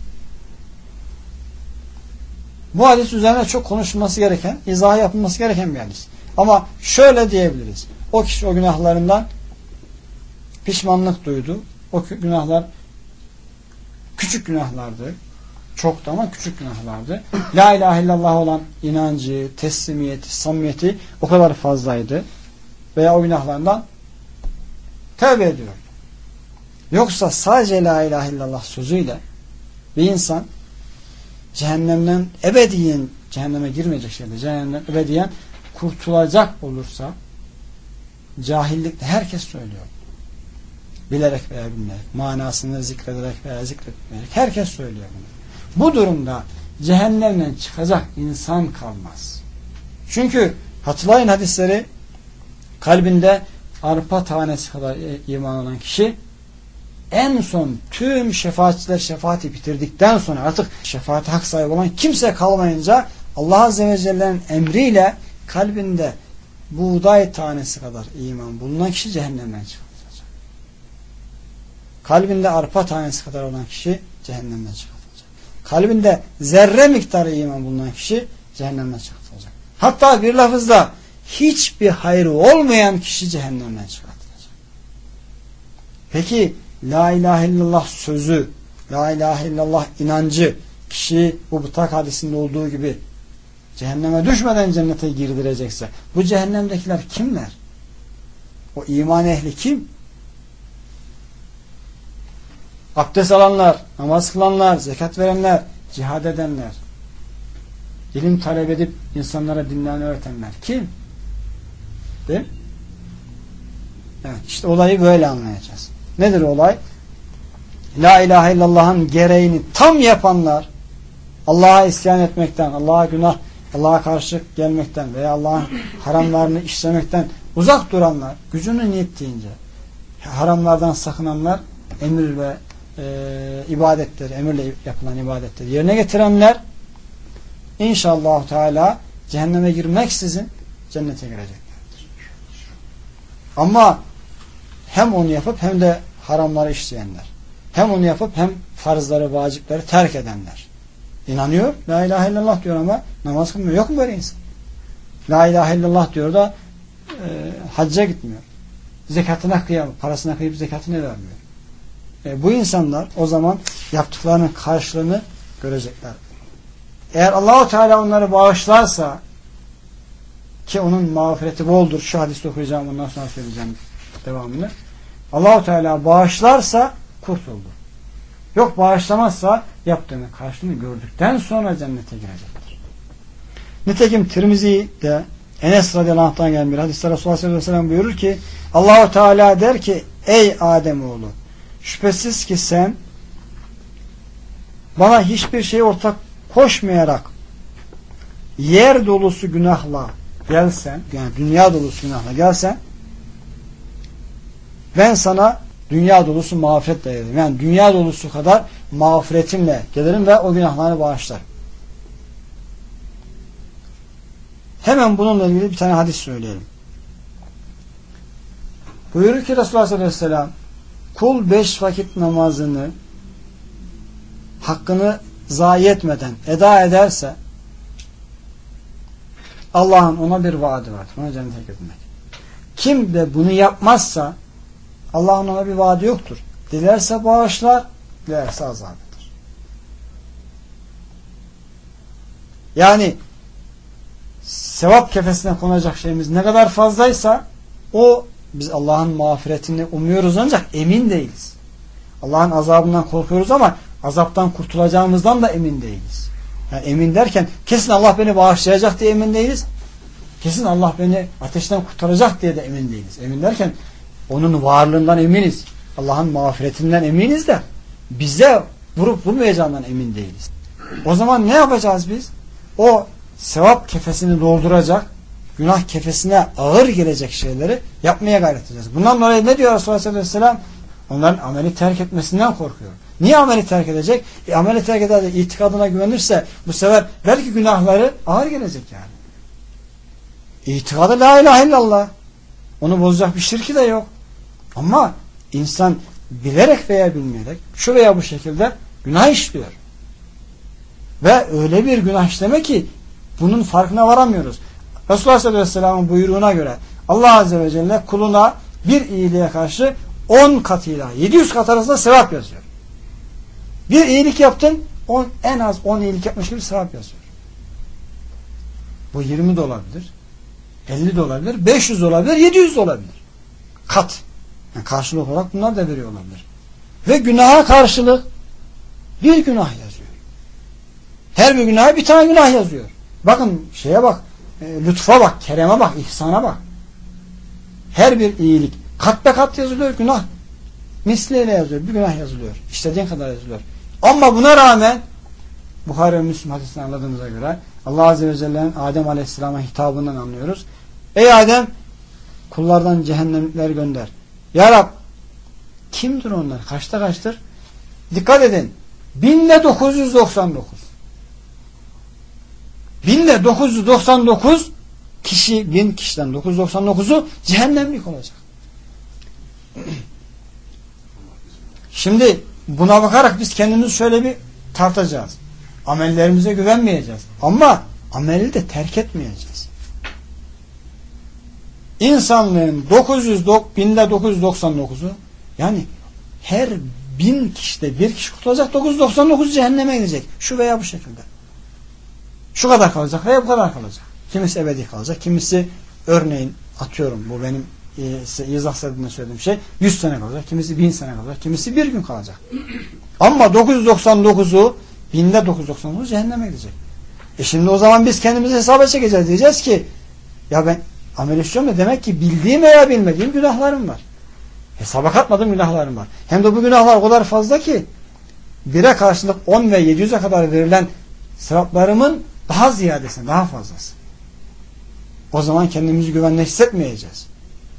Bu hadis üzerine çok konuşulması gereken, izah yapılması gereken bir hadis. Ama şöyle diyebiliriz. O kişi o günahlarından pişmanlık duydu. O günahlar küçük günahlardı. Çok da ama küçük günahlardı. La ilahe illallah olan inancı, teslimiyeti, samimiyeti o kadar fazlaydı. Veya o günahlardan tövbe ediyor. Yoksa sadece la ilahe illallah sözüyle bir insan cehennemden ebediyen cehenneme girmeyecek şekilde cehennemden ebediyen kurtulacak olursa cahillikle herkes söylüyor. Bilerek veya bilmeyerek, manasını zikrederek veya zikretmeyerek herkes söylüyor bunu. Bu durumda cehennemden çıkacak insan kalmaz. Çünkü hatırlayın hadisleri, kalbinde arpa tanesi kadar iman olan kişi en son tüm şefaatçiler şefaati bitirdikten sonra artık şefaati hak sahibi olan kimse kalmayınca Allah Azze ve Celle'nin emriyle kalbinde buğday tanesi kadar iman bulunan kişi cehennemden çıkartılacak. Kalbinde arpa tanesi kadar olan kişi cehennemden çıkartılacak. Kalbinde zerre miktarı iman bulunan kişi cehennemden çıkartılacak. Hatta bir lafızda hiçbir hayrı olmayan kişi cehennemden çıkartılacak. Peki la ilahe illallah sözü, la ilahe illallah inancı kişi bu Bıtak hadisinde olduğu gibi cehenneme düşmeden cennete girdirecekse bu cehennemdekiler kimler? O iman ehli kim? Abdest alanlar, namaz kılanlar, zekat verenler, cihad edenler, ilim talep edip insanlara dinlerini öğretenler. Kim? Değil mi? Evet, işte olayı böyle anlayacağız. Nedir olay? La ilahe illallah'ın gereğini tam yapanlar, Allah'a isyan etmekten, Allah'a karşı gelmekten veya Allah'ın haramlarını işlemekten uzak duranlar, gücünün yettiğince haramlardan sakınanlar, emir ve ibadetleri, emirle yapılan ibadetleri yerine getirenler inşallah Teala cehenneme girmeksizin cennete gireceklerdir. Ama hem onu yapıp hem de haramları işleyenler, hem onu yapıp hem farzları, vacipleri terk edenler. İnanıyor, la ilahe illallah diyor ama namaz kılmıyor. Yok mu böyle insan? La ilahe illallah diyor da hacca gitmiyor. Zekatına kıyamıyor. Parasına kıyıp zekatını vermiyor. Bu insanlar o zaman yaptıklarının karşılığını görecekler. Eğer Allah-u Teala onları bağışlarsa, ki onun mağfireti boldur, şu hadisi okuyacağım, ondan sonra söyleyeceğim devamını. Allah-u Teala bağışlarsa kurtuldu. Yok bağışlamazsa yaptığının karşılığını gördükten sonra cennete girecektir. Nitekim Tirmizi'de Enes radıyallahu anh'tan gelen bir hadiste Resulullah sallallahu aleyhi ve sellem buyurur ki Allah-u Teala der ki ey Ademoğlu, şüphesiz ki sen bana hiçbir şey ortak koşmayarak yer dolusu günahla gelsen, yani dünya dolusu günahla gelsen, ben sana dünya dolusu mağfiretle gelirim. Yani dünya dolusu kadar mağfiretimle gelirim ve o günahlarını bağışlarım. Hemen bununla ilgili bir tane hadis söyleyelim. Buyurur ki Resulullah sallallahu aleyhi ve sellem, kul 5 vakit namazını hakkını zayi etmeden eda ederse Allah'ın ona bir vaadi var. Ona cennete girmek. Kim de bunu yapmazsa Allah'ın ona bir vaadi yoktur. Dilerse bağışlar, dilerse azap eder. Yani sevap kefesine konacak şeyimiz ne kadar fazlaysa biz Allah'ın mağfiretini umuyoruz ancak emin değiliz. Allah'ın azabından korkuyoruz ama azaptan kurtulacağımızdan da emin değiliz. Yani emin derken kesin Allah beni bağışlayacak diye emin değiliz. Kesin Allah beni ateşten kurtaracak diye de emin değiliz. Emin derken onun varlığından eminiz. Allah'ın mağfiretinden eminiz de bize vurup vurmayacağından emin değiliz. O zaman ne yapacağız biz? O sevap kefesini dolduracak, günah kefesine ağır gelecek şeyleri yapmaya gayret edeceğiz. Bundan dolayı ne diyor Resulullah sallallahu aleyhi ve sellem? Onların ameli terk etmesinden korkuyor. Niye ameli terk edecek? Ameli terk eder de itikadına güvenirse bu sefer belki günahları ağır gelecek yani. İtikadı la ilahe illallah. Onu bozacak bir şirki de yok. Ama insan bilerek veya bilmeyerek şu veya bu şekilde günah işliyor. Ve öyle bir günah işleme ki bunun farkına varamıyoruz. Resulullah sallallahu aleyhi ve sellem'in buyruğuna göre Allah azze ve celle kuluna bir iyiliğe karşı 10 katıyla 700 kat arasında sevap yazıyor. Bir iyilik yaptın en az 10 iyilik yapmış gibi sevap yazıyor. Bu 20 de olabilir, 50 de olabilir, 500 de olabilir, 700 de olabilir. Kat. Yani karşılık olarak bunlar da veriyor olabilir. Ve günaha karşılık bir günah yazıyor. Her bir günaha bir tane günah yazıyor. Bakın şeye bak, lütfa bak, kereme bak, ihsana bak. Her bir iyilik kat be kat yazılıyor, günah misliyle yazıyor, bir günah yazılıyor. İstediğin kadar yazılıyor. Ama buna rağmen Buhari ve Müslim hadisini anladığımıza göre Allah Azze ve Celle'nin Adem Aleyhisselam'a hitabından anlıyoruz. Ey Adem, kullardan cehennemlikler gönder. Ya Rab, kimdir onlar? Kaçta kaçtır? Dikkat edin. 1999. 1999 kişi, 1000 kişiden 999'u cehennemlik olacak. Şimdi buna bakarak biz kendimizi şöyle bir tartacağız. Amellerimize güvenmeyeceğiz. Ama ameli de terk etmeyeceğiz. İnsanlığın 1999'u yani her 1000 kişide bir kişi kurtulacak, 999 cehenneme gidecek. Şu veya bu şekilde. Şu kadar kalacak veya bu kadar kalacak. Kimisi ebedi kalacak. Kimisi örneğin atıyorum bu benim izah sebebinde söylediğim şey 100 sene kalacak. Kimisi 1000 sene kalacak. Kimisi bir gün kalacak. Ama 999'u 1999 cehenneme gidecek. Şimdi o zaman biz kendimizi hesaba çekeceğiz. Diyeceğiz ki ya ben amel işliyorum da demek ki bildiğim veya bilmediğim günahlarım var. Hesaba katmadığım günahlarım var. Hem de bu günahlar o kadar fazla ki 1'e karşılık 10 ve 700'e kadar verilen sevaplarımın daha ziyadesi, daha fazlası. O zaman kendimizi güvenle hissetmeyeceğiz.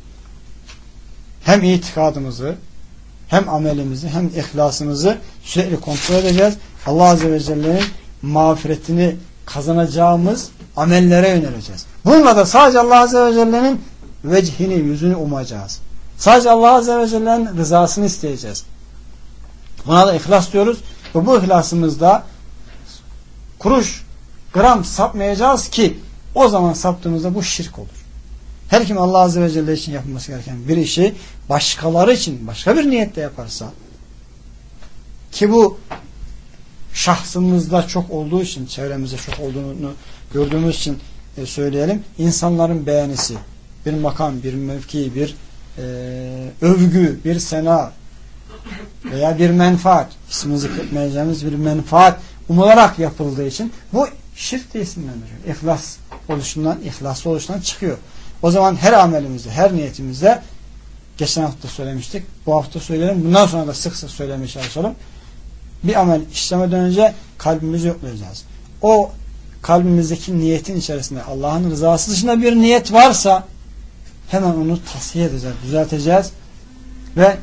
Hem itikadımızı, hem amelimizi, hem ihlasımızı sürekli kontrol edeceğiz. Allah Azze ve Celle'nin mağfiretini kazanacağımız amellere yöneleceğiz. Bununla da sadece Allah Azze ve Celle'nin vecihini, yüzünü umacağız. Sadece Allah Azze ve Celle'nin rızasını isteyeceğiz. Buna da ihlas diyoruz. Ve bu ihlasımızda kuruş, gram sapmayacağız ki o zaman saptığımızda bu şirk olur. Her kim Allah Azze ve Celle için yapılması gereken bir işi başkaları için başka bir niyetle yaparsa, ki bu şahsımızda çok olduğu için, çevremizde çok olduğunu gördüğümüz için söyleyelim, insanların beğenisi, bir makam, bir mevki, bir övgü, bir sena veya bir menfaat, ismini zikretmeyeceğimiz bir menfaat umularak yapıldığı için bu şirk diye isimlendiriyor. İhlaslı oluşundan çıkıyor. O zaman her amelimizde, her niyetimizde, geçen hafta söylemiştik, bu hafta söyleyelim, bundan sonra da sık sık söylemeye çalışalım. Bir amel işlemeden önce kalbimizi yoklayacağız. O kalbimizdeki niyetin içerisinde Allah'ın rızası dışında bir niyet varsa hemen onu tasfiye edeceğiz, düzelteceğiz ve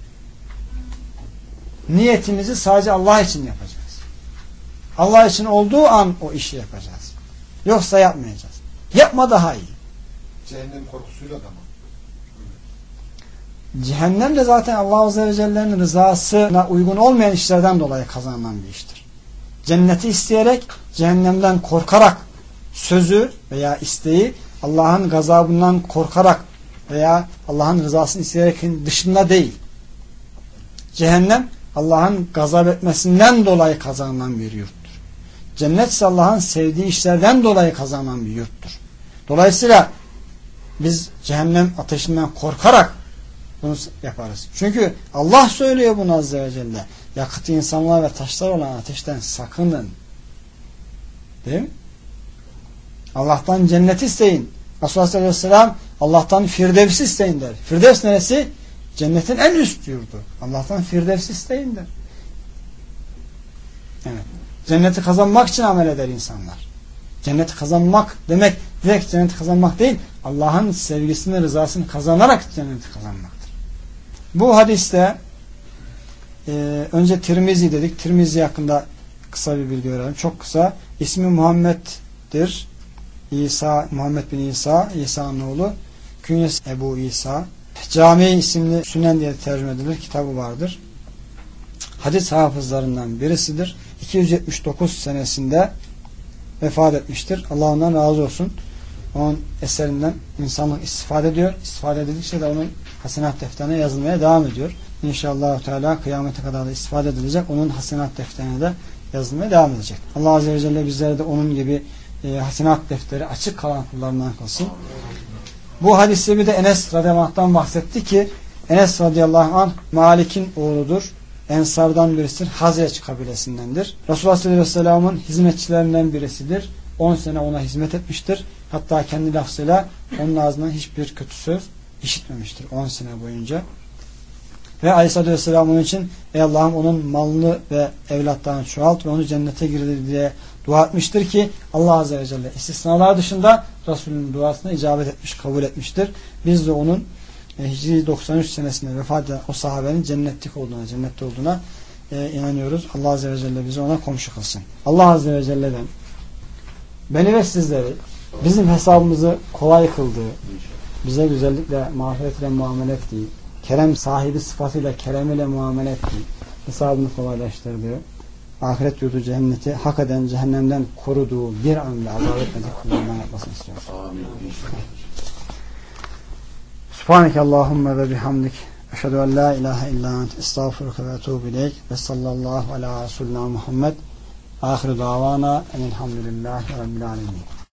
niyetimizi sadece Allah için yapacağız. Allah için olduğu an o işi yapacağız. Yoksa yapmayacağız. Yapma daha iyi. Cehennem korkusuyla da mı? Cehennem de zaten Allah Azze ve Celle'nin rızasına uygun olmayan işlerden dolayı kazanılan bir iştir. cenneti isteyerek, cehennemden korkarak sözü veya isteği Allah'ın gazabından korkarak veya Allah'ın rızasını isteyerek dışında değil. Cehennem Allah'ın gazap etmesinden dolayı kazanılan bir yurttur. Cennet ise Allah'ın sevdiği işlerden dolayı kazanılan bir yurttur. Dolayısıyla biz cehennem ateşinden korkarak bunu yaparız. Çünkü Allah söylüyor bunu Azze ve Celle. Yakıtı insanlar ve taşlar olan ateşten sakının. Değil mi? Allah'tan cenneti isteyin. Resulullah sallallahu aleyhi ve sellem Allah'tan Firdevs'i isteyin der. Firdevs neresi? Cennetin en üst yurdu. Allah'tan Firdevs'i isteyin der. Evet. Cenneti kazanmak için amel eder insanlar. Cenneti kazanmak demek direkt cenneti kazanmak değil, Allah'ın sevgisini, rızasını kazanarak cenneti kazanmaktır. Bu hadiste önce Tirmizi dedik. Tirmizi hakkında kısa bir bilgi verelim. Çok kısa. İsmi Muhammed'dir. İsa, Muhammed bin İsa, İsa'nın oğlu. Künyesi Ebu İsa. Cami isimli Sünen diye tercüme edilir. Kitabı vardır. Hadis hafızlarından birisidir. 279 senesinde vefat etmiştir. Allah ondan razı olsun. Onun eserinden insanlık istifade ediyor. İstifade edildikçe de onun hasenat defterine yazılmaya devam ediyor. İnşallah Teala kıyamete kadar da istifade edilecek. Onun hasenat defterine de yazılmaya devam edecek. Allah Azze ve Celle bizlere de onun gibi hasenat defteri açık kalan kullarından kılsın. Bu hadisi bir de Enes radıyallahu anh'tan bahsetti ki Enes radıyallahu anh Malik'in oğludur. Ensardan birisidir. Hazreç kabilesindendir. Resulullah sallallahu aleyhi ve sellem'in hizmetçilerinden birisidir. 10 sene ona hizmet etmiştir. Hatta kendi lafzıyla onun ağzından hiçbir kötü söz işitmemiştir 10 sene boyunca. Ve aleyhissalatü vesselam onun için ey Allah'ım onun malını ve evlatlarını çoğalt ve onu cennete girdir diye dua etmiştir ki Allah Azze ve Celle istisnalar dışında Resulünün duasına icabet etmiş, kabul etmiştir. Biz de onun Hicri 93 senesinde vefat eden o sahabenin cennette olduğuna inanıyoruz. Allah Azze ve Celle bizi ona komşu kılsın. Allah Azze ve Celle'den beni ve sizleri bizim hesabımızı kolay kıldığı, bize güzellikle, mağfiretle muamele ettiği, kerem sahibi sıfatıyla keremiyle muamele ettiği, hesabını kolaylaştırdığı, ahiret yurdu cenneti hak eden cehennemden koruduğu bir an bile azap etmedik kullarından yapmasını istiyoruz. Subhaneke Allahümme ve bihamdik. Eşhedü en la ilahe illa ent. Estağfurullah ve etûbü ileyk. Ve sallallahu ala Resulina Muhammed. Ahiru davana enelhamdülillahi rabbil alemin.